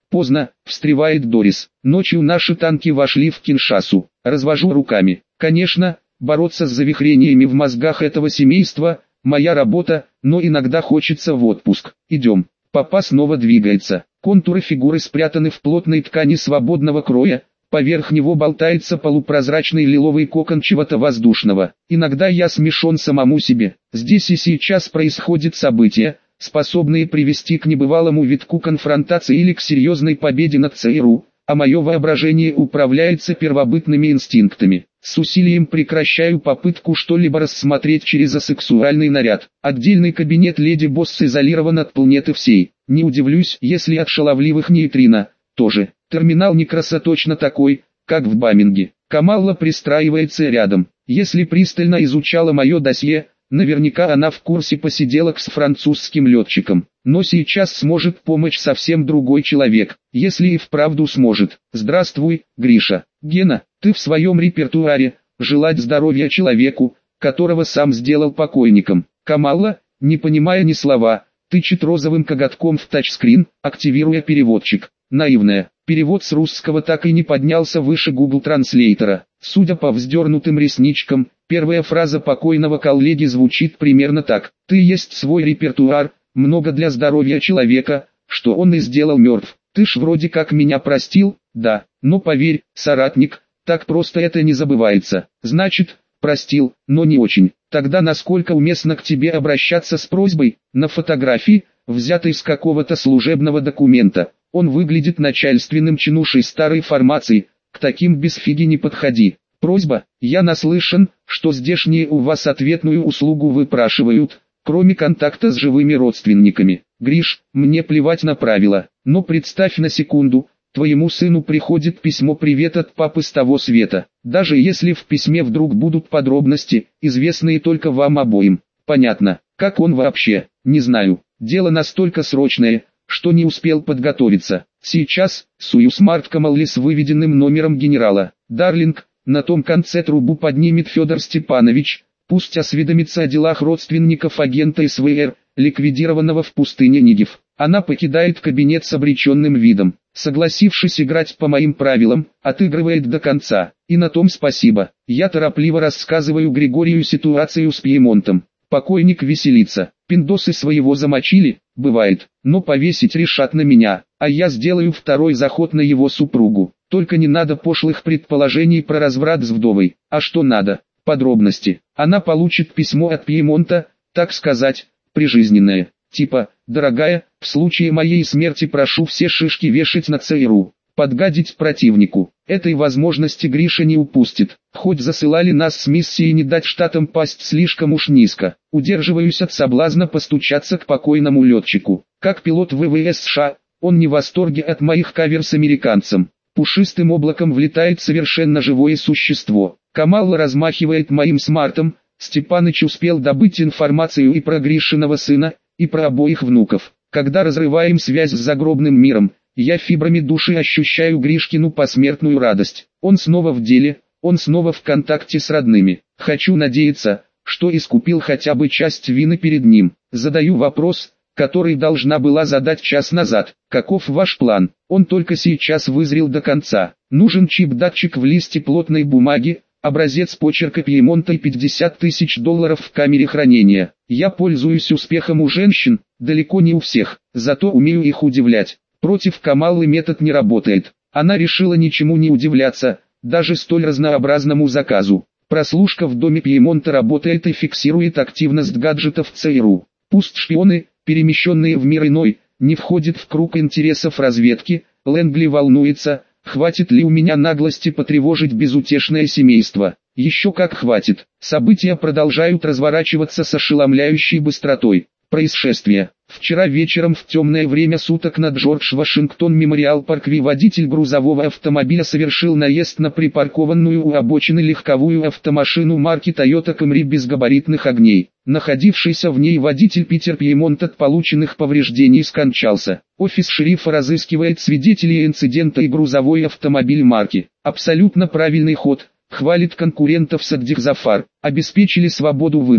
Поздно, встревает Дорис. Ночью наши танки вошли в Киншасу. Развожу руками. Конечно, бороться с завихрениями в мозгах этого семейства – моя работа, но иногда хочется в отпуск. Идем. Папа снова двигается. Контуры фигуры спрятаны в плотной ткани свободного кроя. Поверх него болтается полупрозрачный лиловый кокон чего-то воздушного. Иногда я смешон самому себе. Здесь и сейчас происходят события, способные привести к небывалому витку конфронтации или к серьезной победе над ЦРУ, а мое воображение управляется первобытными инстинктами. С усилием прекращаю попытку что-либо рассмотреть через асексуальный наряд. Отдельный кабинет леди Босс изолирован от планеты всей. Не удивлюсь, если от шаловливых нейтрино тоже. Терминал Некраса точно такой, как в Баминге. Камалла пристраивается рядом. Если пристально изучала мое досье, наверняка она в курсе посиделок с французским летчиком. Но сейчас сможет помочь совсем другой человек, если и вправду сможет. Здравствуй, Гриша. Гена, ты в своем репертуаре, желать здоровья человеку, которого сам сделал покойником. Камалла, не понимая ни слова, тычет розовым коготком в тачскрин, активируя переводчик. Наивная. Перевод с русского так и не поднялся выше Google Транслейтера. Судя по вздернутым ресничкам, первая фраза покойного коллеги звучит примерно так. Ты есть свой репертуар, много для здоровья человека, что он и сделал мертв. Ты ж вроде как меня простил, да, но поверь, соратник, так просто это не забывается. Значит, простил, но не очень. Тогда насколько уместно к тебе обращаться с просьбой, на фотографии, взятой с какого-то служебного документа. Он выглядит начальственным чинушей старой формации, к таким без фиги не подходи. Просьба, я наслышан, что здешние у вас ответную услугу выпрашивают, кроме контакта с живыми родственниками. Гриш, мне плевать на правила, но представь на секунду, твоему сыну приходит письмо «Привет» от папы с того света. Даже если в письме вдруг будут подробности, известные только вам обоим. Понятно, как он вообще, не знаю, дело настолько срочное, что не успел подготовиться. Сейчас, сую смарт Камалли с выведенным номером генерала. Дарлинг, на том конце трубу поднимет Федор Степанович, пусть осведомится о делах родственников агента СВР, ликвидированного в пустыне Нигев. Она покидает кабинет с обреченным видом. Согласившись играть по моим правилам, отыгрывает до конца. И на том спасибо. Я торопливо рассказываю Григорию ситуацию с Пьемонтом. Покойник веселится. Пиндосы своего замочили, бывает, но повесить решат на меня, а я сделаю второй заход на его супругу. Только не надо пошлых предположений про разврат с вдовой. А что надо? Подробности. Она получит письмо от Пьемонта, так сказать, прижизненное. Типа, дорогая, в случае моей смерти прошу все шишки вешать на ЦРУ. Подгадить противнику. Этой возможности Гриша не упустит. Хоть засылали нас с миссией не дать штатам пасть слишком уж низко. Удерживаюсь от соблазна постучаться к покойному летчику. Как пилот ВВС США, он не в восторге от моих кавер с американцем. Пушистым облаком влетает совершенно живое существо. Камалла размахивает моим смартом. Степаныч успел добыть информацию и про Гришиного сына, и про обоих внуков. Когда разрываем связь с загробным миром, я фибрами души ощущаю Гришкину посмертную радость. Он снова в деле, он снова в контакте с родными. Хочу надеяться, что искупил хотя бы часть вины перед ним. Задаю вопрос, который должна была задать час назад. Каков ваш план? Он только сейчас вызрел до конца. Нужен чип-датчик в листе плотной бумаги, образец почерка Пьемонта и пятьдесят тысяч долларов в камере хранения. Я пользуюсь успехом у женщин, далеко не у всех, зато умею их удивлять. Против Камаллы метод не работает. Она решила ничему не удивляться, даже столь разнообразному заказу. Прослушка в доме Пьемонта работает и фиксирует активность гаджетов ЦРУ. Пусть шпионы, перемещенные в мир иной, не входят в круг интересов разведки. Лэнгли волнуется, хватит ли у меня наглости потревожить безутешное семейство. Еще как хватит. События продолжают разворачиваться с ошеломляющей быстротой. Происшествие. Вчера вечером в темное время суток на Джордж Вашингтон Мемориал Паркви водитель грузового автомобиля совершил наезд на припаркованную у обочины легковую автомашину марки Toyota Camry без габаритных огней. Находившийся в ней водитель Питер Пьемонт от полученных повреждений скончался. Офис шерифа разыскивает свидетелей инцидента и грузовой автомобиль марки. Абсолютно правильный ход. Хвалит конкурентов Саддих Зафар. Обеспечили свободу выбора.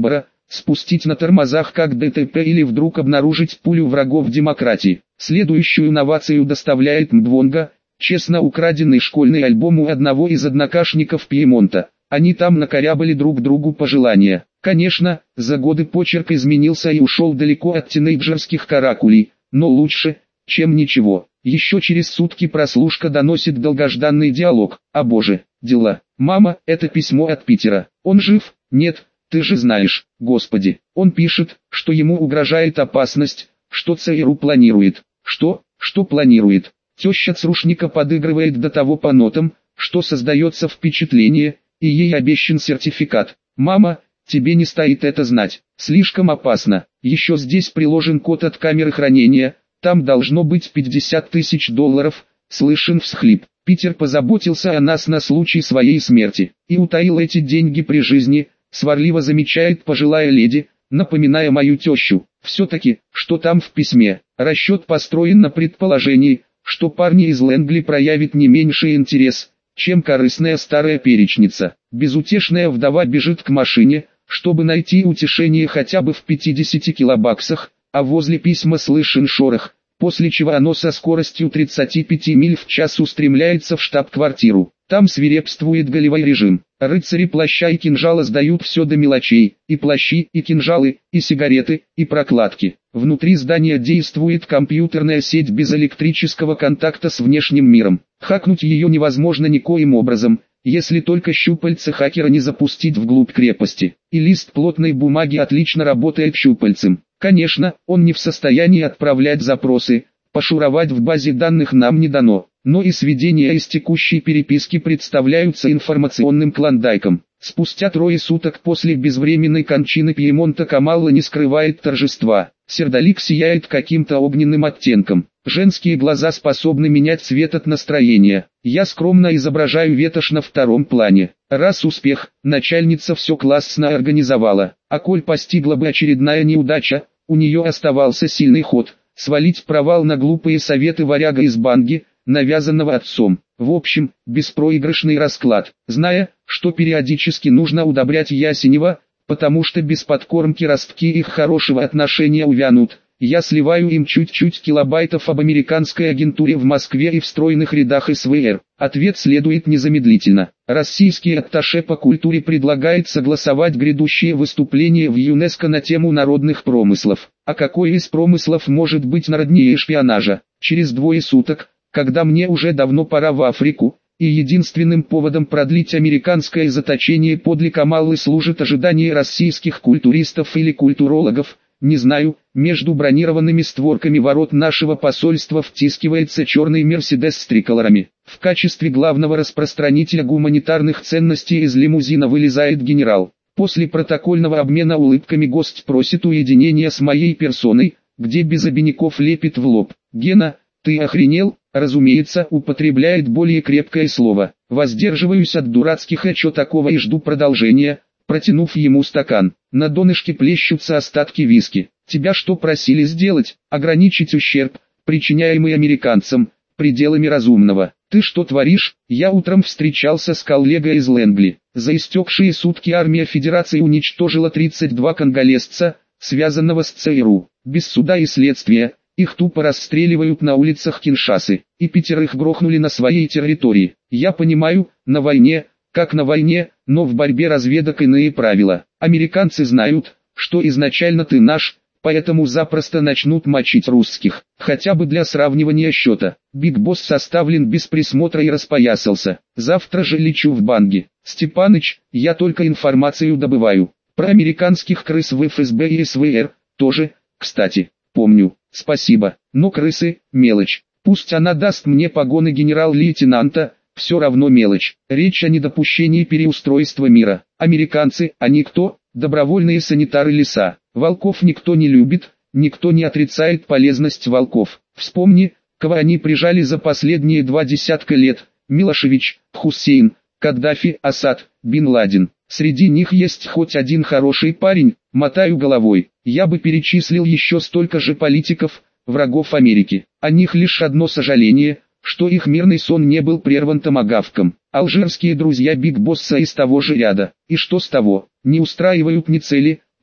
спустить на тормозах как ДТП или вдруг обнаружить пулю врагов демократии. Следующую новацию доставляет Мдвонга, честно украденный школьный альбом у одного из однокашников Пьемонта. Они там накорябали друг другу пожелания. Конечно, за годы почерк изменился и ушел далеко от тинейджерских каракулей, но лучше, чем ничего. Еще через сутки прослушка доносит долгожданный диалог. «О боже, дела. Мама, это письмо от Питера. Он жив? Нет, ты же знаешь. Господи». Он пишет, что ему угрожает опасность, что ЦРУ планирует. Что? Что планирует? Теща Црушника подыгрывает до того по нотам, что создается впечатление, и ей обещан сертификат. «Мама, тебе не стоит это знать. Слишком опасно. Еще здесь приложен код от камеры хранения. Там должно быть пятьдесят тысяч долларов». Слышен всхлип. Питер позаботился о нас на случай своей смерти и утаил эти деньги при жизни, сварливо замечает пожилая леди, напоминая мою тещу. Все-таки, что там в письме? Расчет построен на предположении, что парни из Лэнгли проявят не меньший интерес, чем корыстная старая перечница. Безутешная вдова бежит к машине, чтобы найти утешение хотя бы в пятидесяти килобаксах, а возле письма слышен шорох, после чего оно со скоростью тридцати пяти миль в час устремляется в штаб-квартиру. Там свирепствует голевой режим. Рыцари плаща и кинжала сдают все до мелочей, и плащи, и кинжалы, и сигареты, и прокладки. Внутри здания действует компьютерная сеть без электрического контакта с внешним миром. Хакнуть ее невозможно никоим образом, если только щупальца хакера не запустить вглубь крепости. И лист плотной бумаги отлично работает щупальцем. Конечно, он не в состоянии отправлять запросы, пошуровать в базе данных нам не дано, но и сведения из текущей переписки представляются информационным клондайком. Спустя трое суток после безвременной кончины Пьемонта Камалла не скрывает торжества. Сердолик сияет каким-то огненным оттенком. Женские глаза способны менять цвет от настроения. Я скромно изображаю ветошь на втором плане. Раз успех, начальница все классно организовала. А коль постигла бы очередная неудача, у нее оставался сильный ход. Свалить провал на глупые советы варяга из банги, навязанного отцом. В общем, беспроигрышный расклад. Зная, что периодически нужно удобрять Ясенева, потому что без подкормки ростки их хорошего отношения увянут, я сливаю им чуть-чуть килобайтов об американской агентуре в Москве и в стройных рядах СВР. Ответ следует незамедлительно. Российский атташе по культуре предлагает согласовать грядущие выступления в ЮНЕСКО на тему народных промыслов. А какой из промыслов может быть народнее шпионажа? Через двое суток, когда мне уже давно пора в Африку, и единственным поводом продлить американское заточение подле Камаллы служит ожидание российских культуристов или культурологов, не знаю, между бронированными створками ворот нашего посольства втискивается черный Мерседес с триколорами. В качестве главного распространителя гуманитарных ценностей из лимузина вылезает генерал. После протокольного обмена улыбками гость просит уединения с моей персоной, где без обиняков лепит в лоб. «Гена, ты охренел?» Разумеется, употребляет более крепкое слово. Воздерживаюсь от дурацких «а чё такого» и жду продолжения, протянув ему стакан. На донышке плещутся остатки виски. Тебя что просили сделать? Ограничить ущерб, причиняемый американцам, пределами разумного. Ты что творишь? Я утром встречался с коллегой из Лэнгли. За истекшие сутки армия Федерации уничтожила тридцать два конголезца, связанного с ЦРУ. Без суда и следствия. Их тупо расстреливают на улицах Киншасы, и пятерых грохнули на своей территории. Я понимаю, на войне, как на войне, но в борьбе разведок иные правила. Американцы знают, что изначально ты наш, поэтому запросто начнут мочить русских. Хотя бы для сравнивания счета. Биг Босс составлен без присмотра и распоясался. Завтра же лечу в Банги. Степаныч, я только информацию добываю. Про американских крыс в эф эс бэ и эс вэ эр, тоже, кстати, помню. Спасибо, но крысы – мелочь. Пусть она даст мне погоны генерал-лейтенанта, все равно мелочь. Речь о недопущении переустройства мира. Американцы, они кто? Добровольные санитары леса. Волков никто не любит, никто не отрицает полезность волков. Вспомни, кого они прижали за последние два десятка лет. Милошевич, Хусейн, Каддафи, Асад, Бин Ладен. Среди них есть хоть один хороший парень, мотаю головой. Я бы перечислил еще столько же политиков, врагов Америки. О них лишь одно сожаление, что их мирный сон не был прерван томагавком. Алжирские друзья Биг Босса из того же ряда. И что с того? Не устраивают ни цели,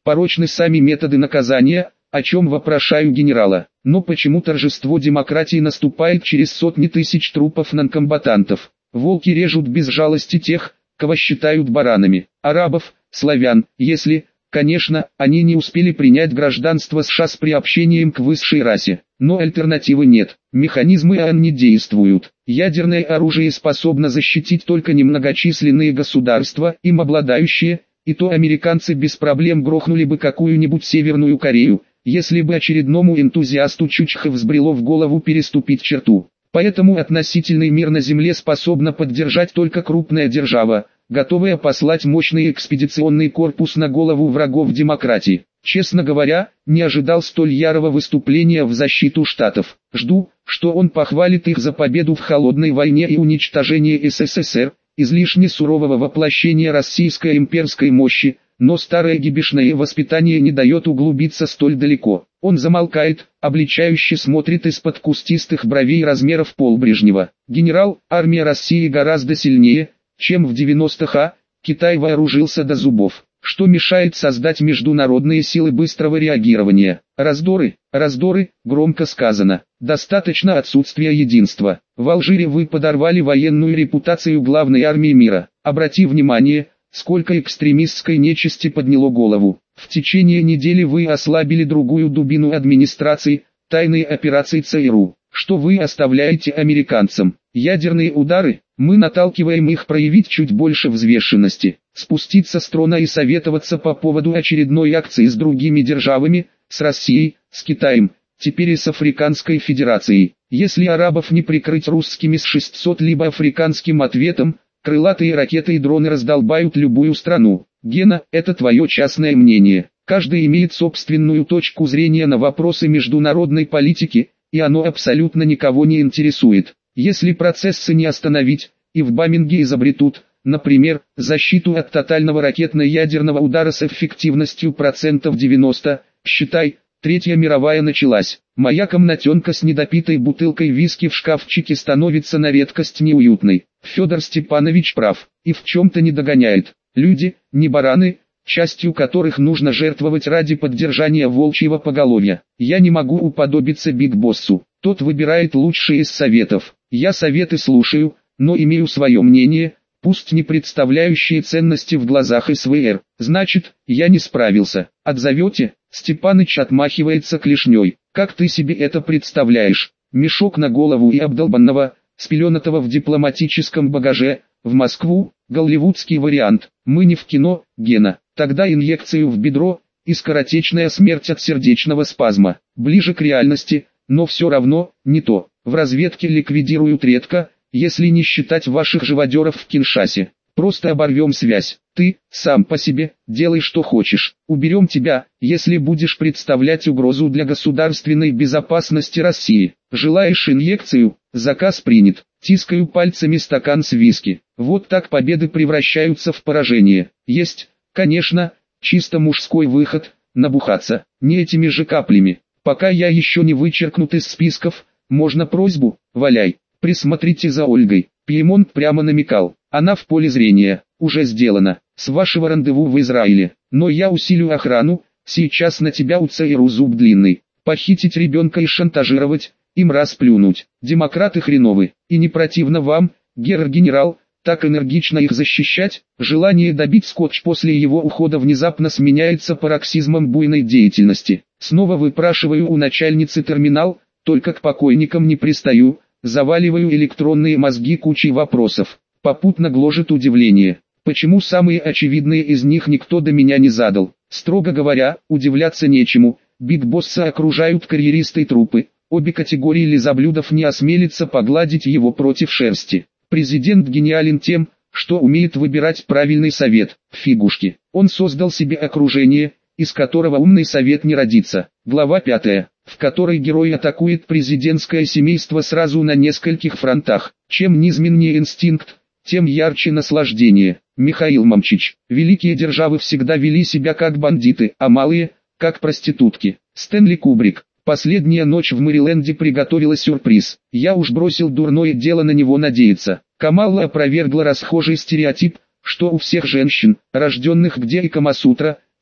Порочны сами методы наказания, о чем вопрошаю генерала. Но почему торжество демократии наступает через сотни тысяч трупов нонкомбатантов? Волки режут без жалости тех, кого считают баранами. Арабов, славян, если, конечно, они не успели принять гражданство США с приобщением к высшей расе. Но альтернативы нет. Механизмы ООН не действуют. Ядерное оружие способно защитить только немногочисленные государства, им обладающие, и то американцы без проблем грохнули бы какую-нибудь Северную Корею, если бы очередному энтузиасту Чучхе взбрело в голову переступить черту. Поэтому относительный мир на Земле способна поддержать только крупная держава, готовая послать мощный экспедиционный корпус на голову врагов демократии. Честно говоря, не ожидал столь ярого выступления в защиту Штатов. Жду, что он похвалит их за победу в холодной войне и уничтожение СССР, излишне сурового воплощения российской имперской мощи, но старое гибишное воспитание не дает углубиться столь далеко. Он замолкает, обличающе смотрит из-под кустистых бровей размеров полбрежнева. Генерал, армия России гораздо сильнее, чем в девяностых, а Китай вооружился до зубов. Что мешает создать международные силы быстрого реагирования? Раздоры, раздоры, громко сказано. Достаточно отсутствия единства. В Алжире вы подорвали военную репутацию главной армии мира. Обрати внимание, сколько экстремистской нечисти подняло голову. В течение недели вы ослабили другую дубину администрации, тайные операции ЦРУ. Что вы оставляете американцам? Ядерные удары? Мы наталкиваем их проявить чуть больше взвешенности, спуститься с трона и советоваться по поводу очередной акции с другими державами, с Россией, с Китаем, теперь и с Африканской Федерацией. Если арабов не прикрыть русскими с шестисот либо африканским ответом, крылатые ракеты и дроны раздолбают любую страну. Гена, это твое частное мнение. Каждый имеет собственную точку зрения на вопросы международной политики, и оно абсолютно никого не интересует. Если процессы не остановить, и в Баминге изобретут, например, защиту от тотального ракетно-ядерного удара с эффективностью процентов девяносто, считай, Третья мировая началась. Моя комнатенка с недопитой бутылкой виски в шкафчике становится на редкость неуютной. Федор Степанович прав, и в чем-то не догоняет. Люди, не бараны, частью которых нужно жертвовать ради поддержания волчьего поголовья. Я не могу уподобиться Биг Боссу. Тот выбирает лучшие из советов. Я советы слушаю, но имею свое мнение, пусть не представляющие ценности в глазах СВР. Значит, я не справился. Отзовете? Степаныч отмахивается клешней. Как ты себе это представляешь? Мешок на голову и обдолбанного, спеленатого в дипломатическом багаже, в Москву, голливудский вариант. Мы не в кино, Гена. Тогда инъекцию в бедро, и скоротечная смерть от сердечного спазма. Ближе к реальности, но все равно, не то. В разведке ликвидируют редко, если не считать ваших живодеров в Киншасе. Просто оборвем связь. Ты, сам по себе, делай что хочешь. Уберем тебя, если будешь представлять угрозу для государственной безопасности России. Желаешь инъекцию? Заказ принят. Тискаю пальцами стакан с виски. Вот так победы превращаются в поражение. Есть, конечно, чисто мужской выход, набухаться. Не этими же каплями. Пока я еще не вычеркнут из списков, можно просьбу? Валяй. Присмотрите за Ольгой. Пьемонт прямо намекал. Она в поле зрения. Уже сделано. С вашего рандеву в Израиле. Но я усилю охрану. Сейчас на тебя у ЦРУ зуб длинный. Похитить ребенка и шантажировать. Им раз плюнуть. Демократы хреновы. И не противно вам, герр-генерал, так энергично их защищать? Желание добить скотч после его ухода внезапно сменяется пароксизмом буйной деятельности. Снова выпрашиваю у начальницы терминал, только к покойникам не пристаю. Заваливаю электронные мозги кучей вопросов. Попутно гложет удивление. Почему самые очевидные из них никто до меня не задал? Строго говоря, удивляться нечему. Биг Босса окружают карьеристы и трупы. Обе категории лизоблюдов не осмелятся погладить его против шерсти. Президент гениален тем, что умеет выбирать правильный совет. Фигушки. Он создал себе окружение, из которого умный совет не родится. Глава пятая, в которой герой атакует президентское семейство сразу на нескольких фронтах. Чем низменнее инстинкт, тем ярче наслаждение. Михаил Мамчич. Великие державы всегда вели себя как бандиты, а малые – как проститутки. Стэнли Кубрик. Последняя ночь в Мэриленде приготовила сюрприз. Я уж бросил дурное дело на него надеяться. Камалла опровергла расхожий стереотип, что у всех женщин, рожденных где и Камасутра,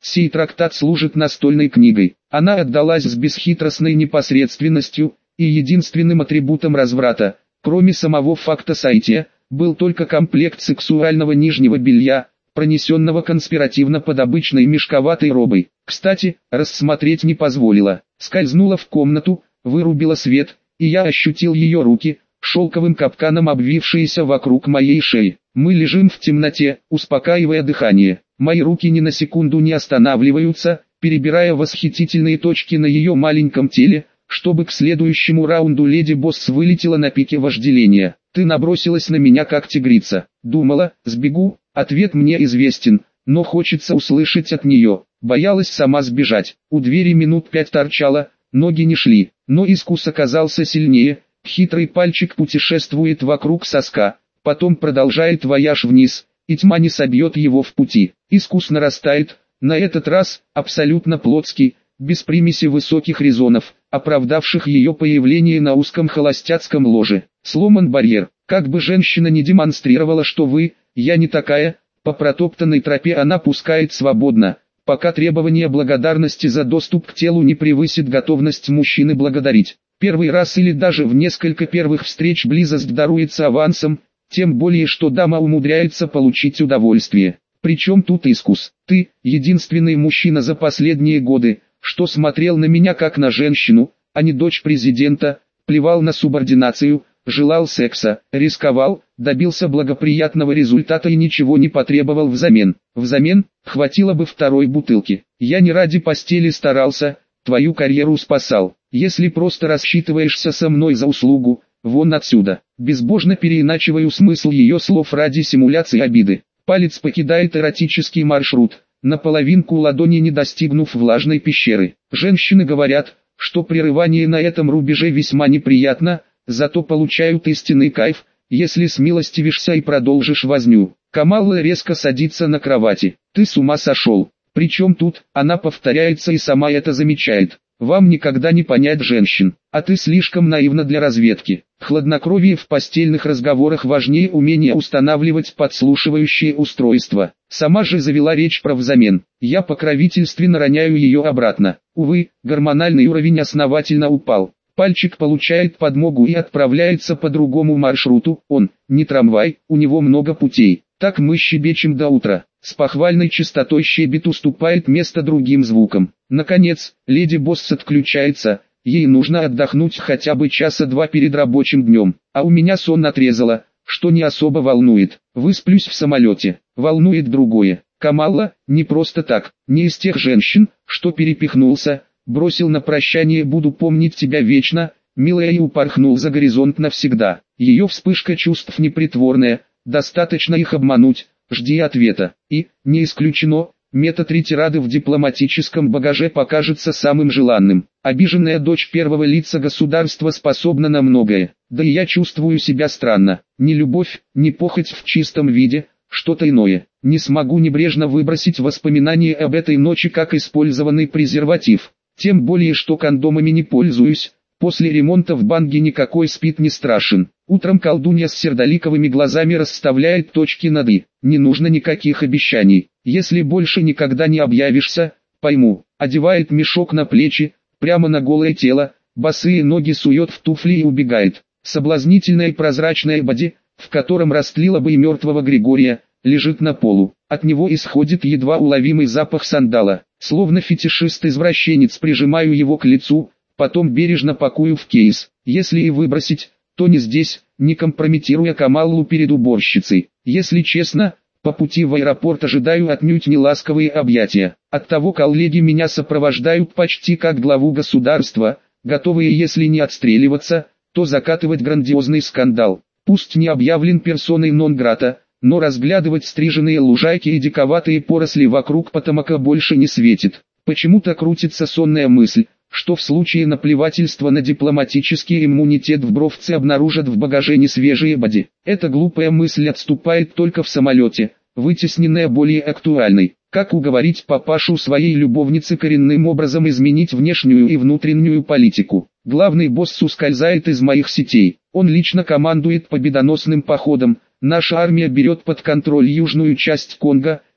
Сей трактат служит настольной книгой. Она отдалась с бесхитростной непосредственностью, и единственным атрибутом разврата, кроме самого факта соития, был только комплект сексуального нижнего белья, пронесенного конспиративно под обычной мешковатой робой. Кстати, рассмотреть не позволила. Скользнула в комнату, вырубила свет, и я ощутил ее руки, шелковым капканом обвившиеся вокруг моей шеи. Мы лежим в темноте, успокаивая дыхание. Мои руки ни на секунду не останавливаются, перебирая восхитительные точки на ее маленьком теле, чтобы к следующему раунду леди Босс вылетела на пике вожделения. Ты набросилась на меня как тигрица. Думала, сбегу, ответ мне известен, но хочется услышать от нее. Боялась сама сбежать. У двери минут пять торчала, ноги не шли, но искус оказался сильнее. Хитрый пальчик путешествует вокруг соска, потом продолжает вояж вниз, и тьма не собьет его в пути. Искус нарастает, на этот раз абсолютно плотский, без примеси высоких резонов, оправдавших ее появление на узком холостяцком ложе. Сломан барьер. Как бы женщина не демонстрировала, что вы, я не такая, по протоптанной тропе она пускает свободно, пока требование благодарности за доступ к телу не превысит готовность мужчины благодарить. Первый раз или даже в несколько первых встреч близость даруется авансом, тем более что дама умудряется получить удовольствие. Причем тут искус? Ты, единственный мужчина за последние годы, что смотрел на меня как на женщину, а не дочь президента, плевал на субординацию, желал секса, рисковал, добился благоприятного результата и ничего не потребовал взамен. Взамен, хватило бы второй бутылки. Я не ради постели старался, твою карьеру спасал. Если просто рассчитываешься со мной за услугу, вон отсюда. Безбожно переиначиваю смысл ее слов ради симуляции обиды. Палец покидает эротический маршрут, наполовинку ладони не достигнув влажной пещеры. Женщины говорят, что прерывание на этом рубеже весьма неприятно, зато получают истинный кайф, если смилостивишься и продолжишь возню. Камалла резко садится на кровати. Ты с ума сошел. Причем тут, она повторяется и сама это замечает. Вам никогда не понять женщин, а ты слишком наивна для разведки. Хладнокровие в постельных разговорах важнее умения устанавливать подслушивающие устройства. Сама же завела речь про взамен. Я покровительственно роняю ее обратно. Увы, гормональный уровень основательно упал. Пальчик получает подмогу и отправляется по другому маршруту. Он, не трамвай, у него много путей. Так мы щебечем до утра. С похвальной частотой щебет уступает место другим звукам. Наконец, леди Босс отключается, ей нужно отдохнуть хотя бы часа два перед рабочим днем. А у меня сон отрезало, что не особо волнует. Высплюсь в самолете. Волнует другое. Камалла, не просто так, не из тех женщин, что перепихнулся, бросил на прощание «буду помнить тебя вечно», милая, и упорхнул за горизонт навсегда. Ее вспышка чувств непритворная, достаточно их обмануть, жди ответа. И, не исключено, метод ретирады в дипломатическом багаже покажется самым желанным. Обиженная дочь первого лица государства способна на многое. Да и я чувствую себя странно. Не любовь, не похоть в чистом виде, что-то иное. Не смогу небрежно выбросить воспоминания об этой ночи как использованный презерватив. Тем более, что кондомами не пользуюсь. После ремонта в банге никакой спид не страшен. Утром колдунья с сердоликовыми глазами расставляет точки над «и». Не нужно никаких обещаний. Если больше никогда не объявишься, пойму. Одевает мешок на плечи, прямо на голое тело, босые ноги сует в туфли и убегает. Соблазнительное прозрачное боди, в котором растлила бы и мертвого Григория, лежит на полу. От него исходит едва уловимый запах сандала. Словно фетишист-извращенец прижимаю его к лицу, потом бережно пакую в кейс. Если и выбросить, то не здесь, не компрометируя Камаллу перед уборщицей. Если честно, по пути в аэропорт ожидаю отнюдь не ласковые объятия. Оттого коллеги меня сопровождают почти как главу государства, готовые если не отстреливаться, то закатывать грандиозный скандал. Пусть не объявлен персоной нон-грата, но разглядывать стриженные лужайки и диковатые поросли вокруг Потомака больше не светит. Почему-то крутится сонная мысль, что в случае наплевательства на дипломатический иммунитет в Бровце обнаружат в багаже несвежие боди. Эта глупая мысль отступает только в самолете, вытесненная более актуальной. Как уговорить папашу своей любовницы коренным образом изменить внешнюю и внутреннюю политику? Главный босс ускользает из моих сетей. Он лично командует победоносным походом. Наша армия берет под контроль южную часть Конго,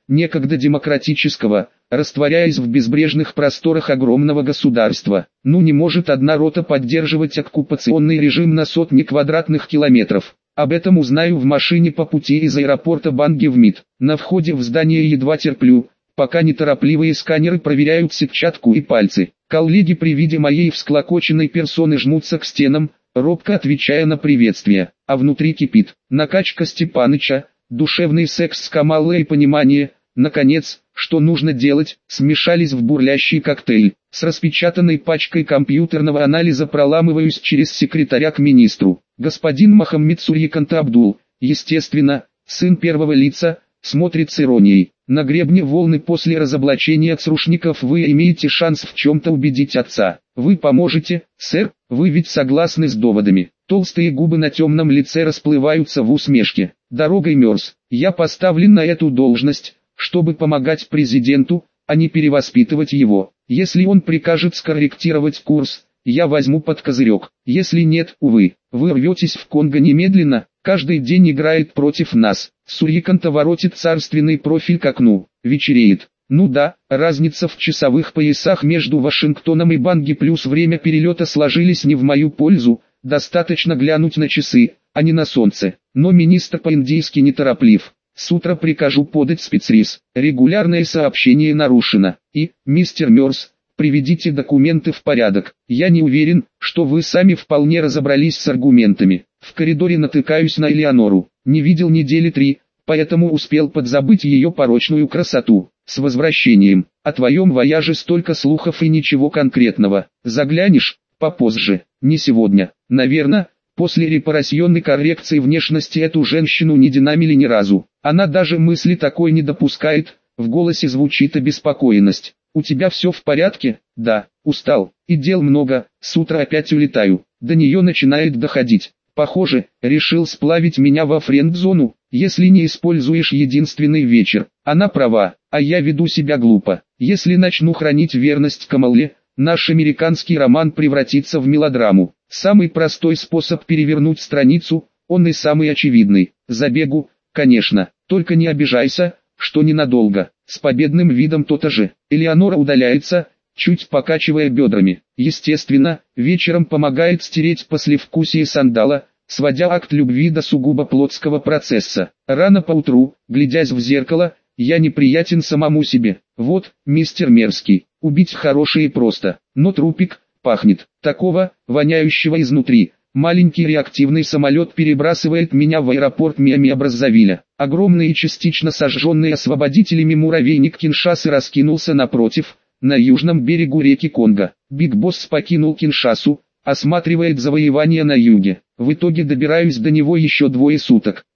некогда демократического, растворяясь в безбрежных просторах огромного государства. Ну не может одна рота поддерживать оккупационный режим на сотни квадратных километров. Об этом узнаю в машине по пути из аэропорта Банги в МИД. На входе в здание едва терплю, пока неторопливые сканеры проверяют сетчатку и пальцы. Коллеги при виде моей всклокоченной персоны жмутся к стенам, робко отвечая на приветствие, а внутри кипит. Накачка Степаныча, душевный секс с Камалой и понимание, наконец, что нужно делать, смешались в бурлящий коктейль. С распечатанной пачкой компьютерного анализа проламываюсь через секретаря к министру. Господин Мохаммед Сурьяканта Абдул, естественно, сын первого лица, смотрит с иронией. На гребне волны после разоблачения црушников вы имеете шанс в чем-то убедить отца. Вы поможете, сэр, вы ведь согласны с доводами. Толстые губы на темном лице расплываются в усмешке. Дорогой мерз. Я поставлен на эту должность, чтобы помогать президенту, а не перевоспитывать его. Если он прикажет скорректировать курс, я возьму под козырек. Если нет, увы, вы рветесь в Конго немедленно, каждый день играет против нас. Сурьяканта воротит царственный профиль к окну. Вечереет. Ну да, разница в часовых поясах между Вашингтоном и Банги плюс время перелета сложились не в мою пользу, достаточно глянуть на часы, а не на солнце. Но министр по-индийски нетороплив. С утра прикажу подать спецрис. Регулярное сообщение нарушено. И, мистер Мерс, приведите документы в порядок. Я не уверен, что вы сами вполне разобрались с аргументами. В коридоре натыкаюсь на Элеонору. Не видел недели три, поэтому успел подзабыть ее порочную красоту. С возвращением. О твоем вояже столько слухов и ничего конкретного. Заглянешь? Попозже. Не сегодня. Наверное, после репарационной коррекции внешности эту женщину не динамили ни разу. Она даже мысли такой не допускает. В голосе звучит обеспокоенность. У тебя все в порядке? Да, устал. И дел много, с утра опять улетаю. До нее начинает доходить. Похоже, решил сплавить меня во френд-зону, если не используешь единственный вечер. Она права, а я веду себя глупо. Если начну хранить верность Камале, наш американский роман превратится в мелодраму. Самый простой способ перевернуть страницу, он и самый очевидный. Забегу, конечно, только не обижайся, что ненадолго. С победным видом то-то же. Элеонора удаляется, чуть покачивая бедрами. Естественно, вечером помогает стереть послевкусие сандала, сводя акт любви до сугубо плотского процесса. Рано поутру, глядясь в зеркало, я неприятен самому себе. Вот, мистер Мерзкий, убить хорошее просто, но трупик пахнет. Такого, воняющего изнутри. Маленький реактивный самолет перебрасывает меня в аэропорт Миами-Браззавиля. Огромный и частично сожженный освободителями муравейник Киншасы раскинулся напротив, на южном берегу реки Конго. Биг Босс покинул Киншасу, осматривает завоевания на юге. В итоге добираюсь до него еще двое суток.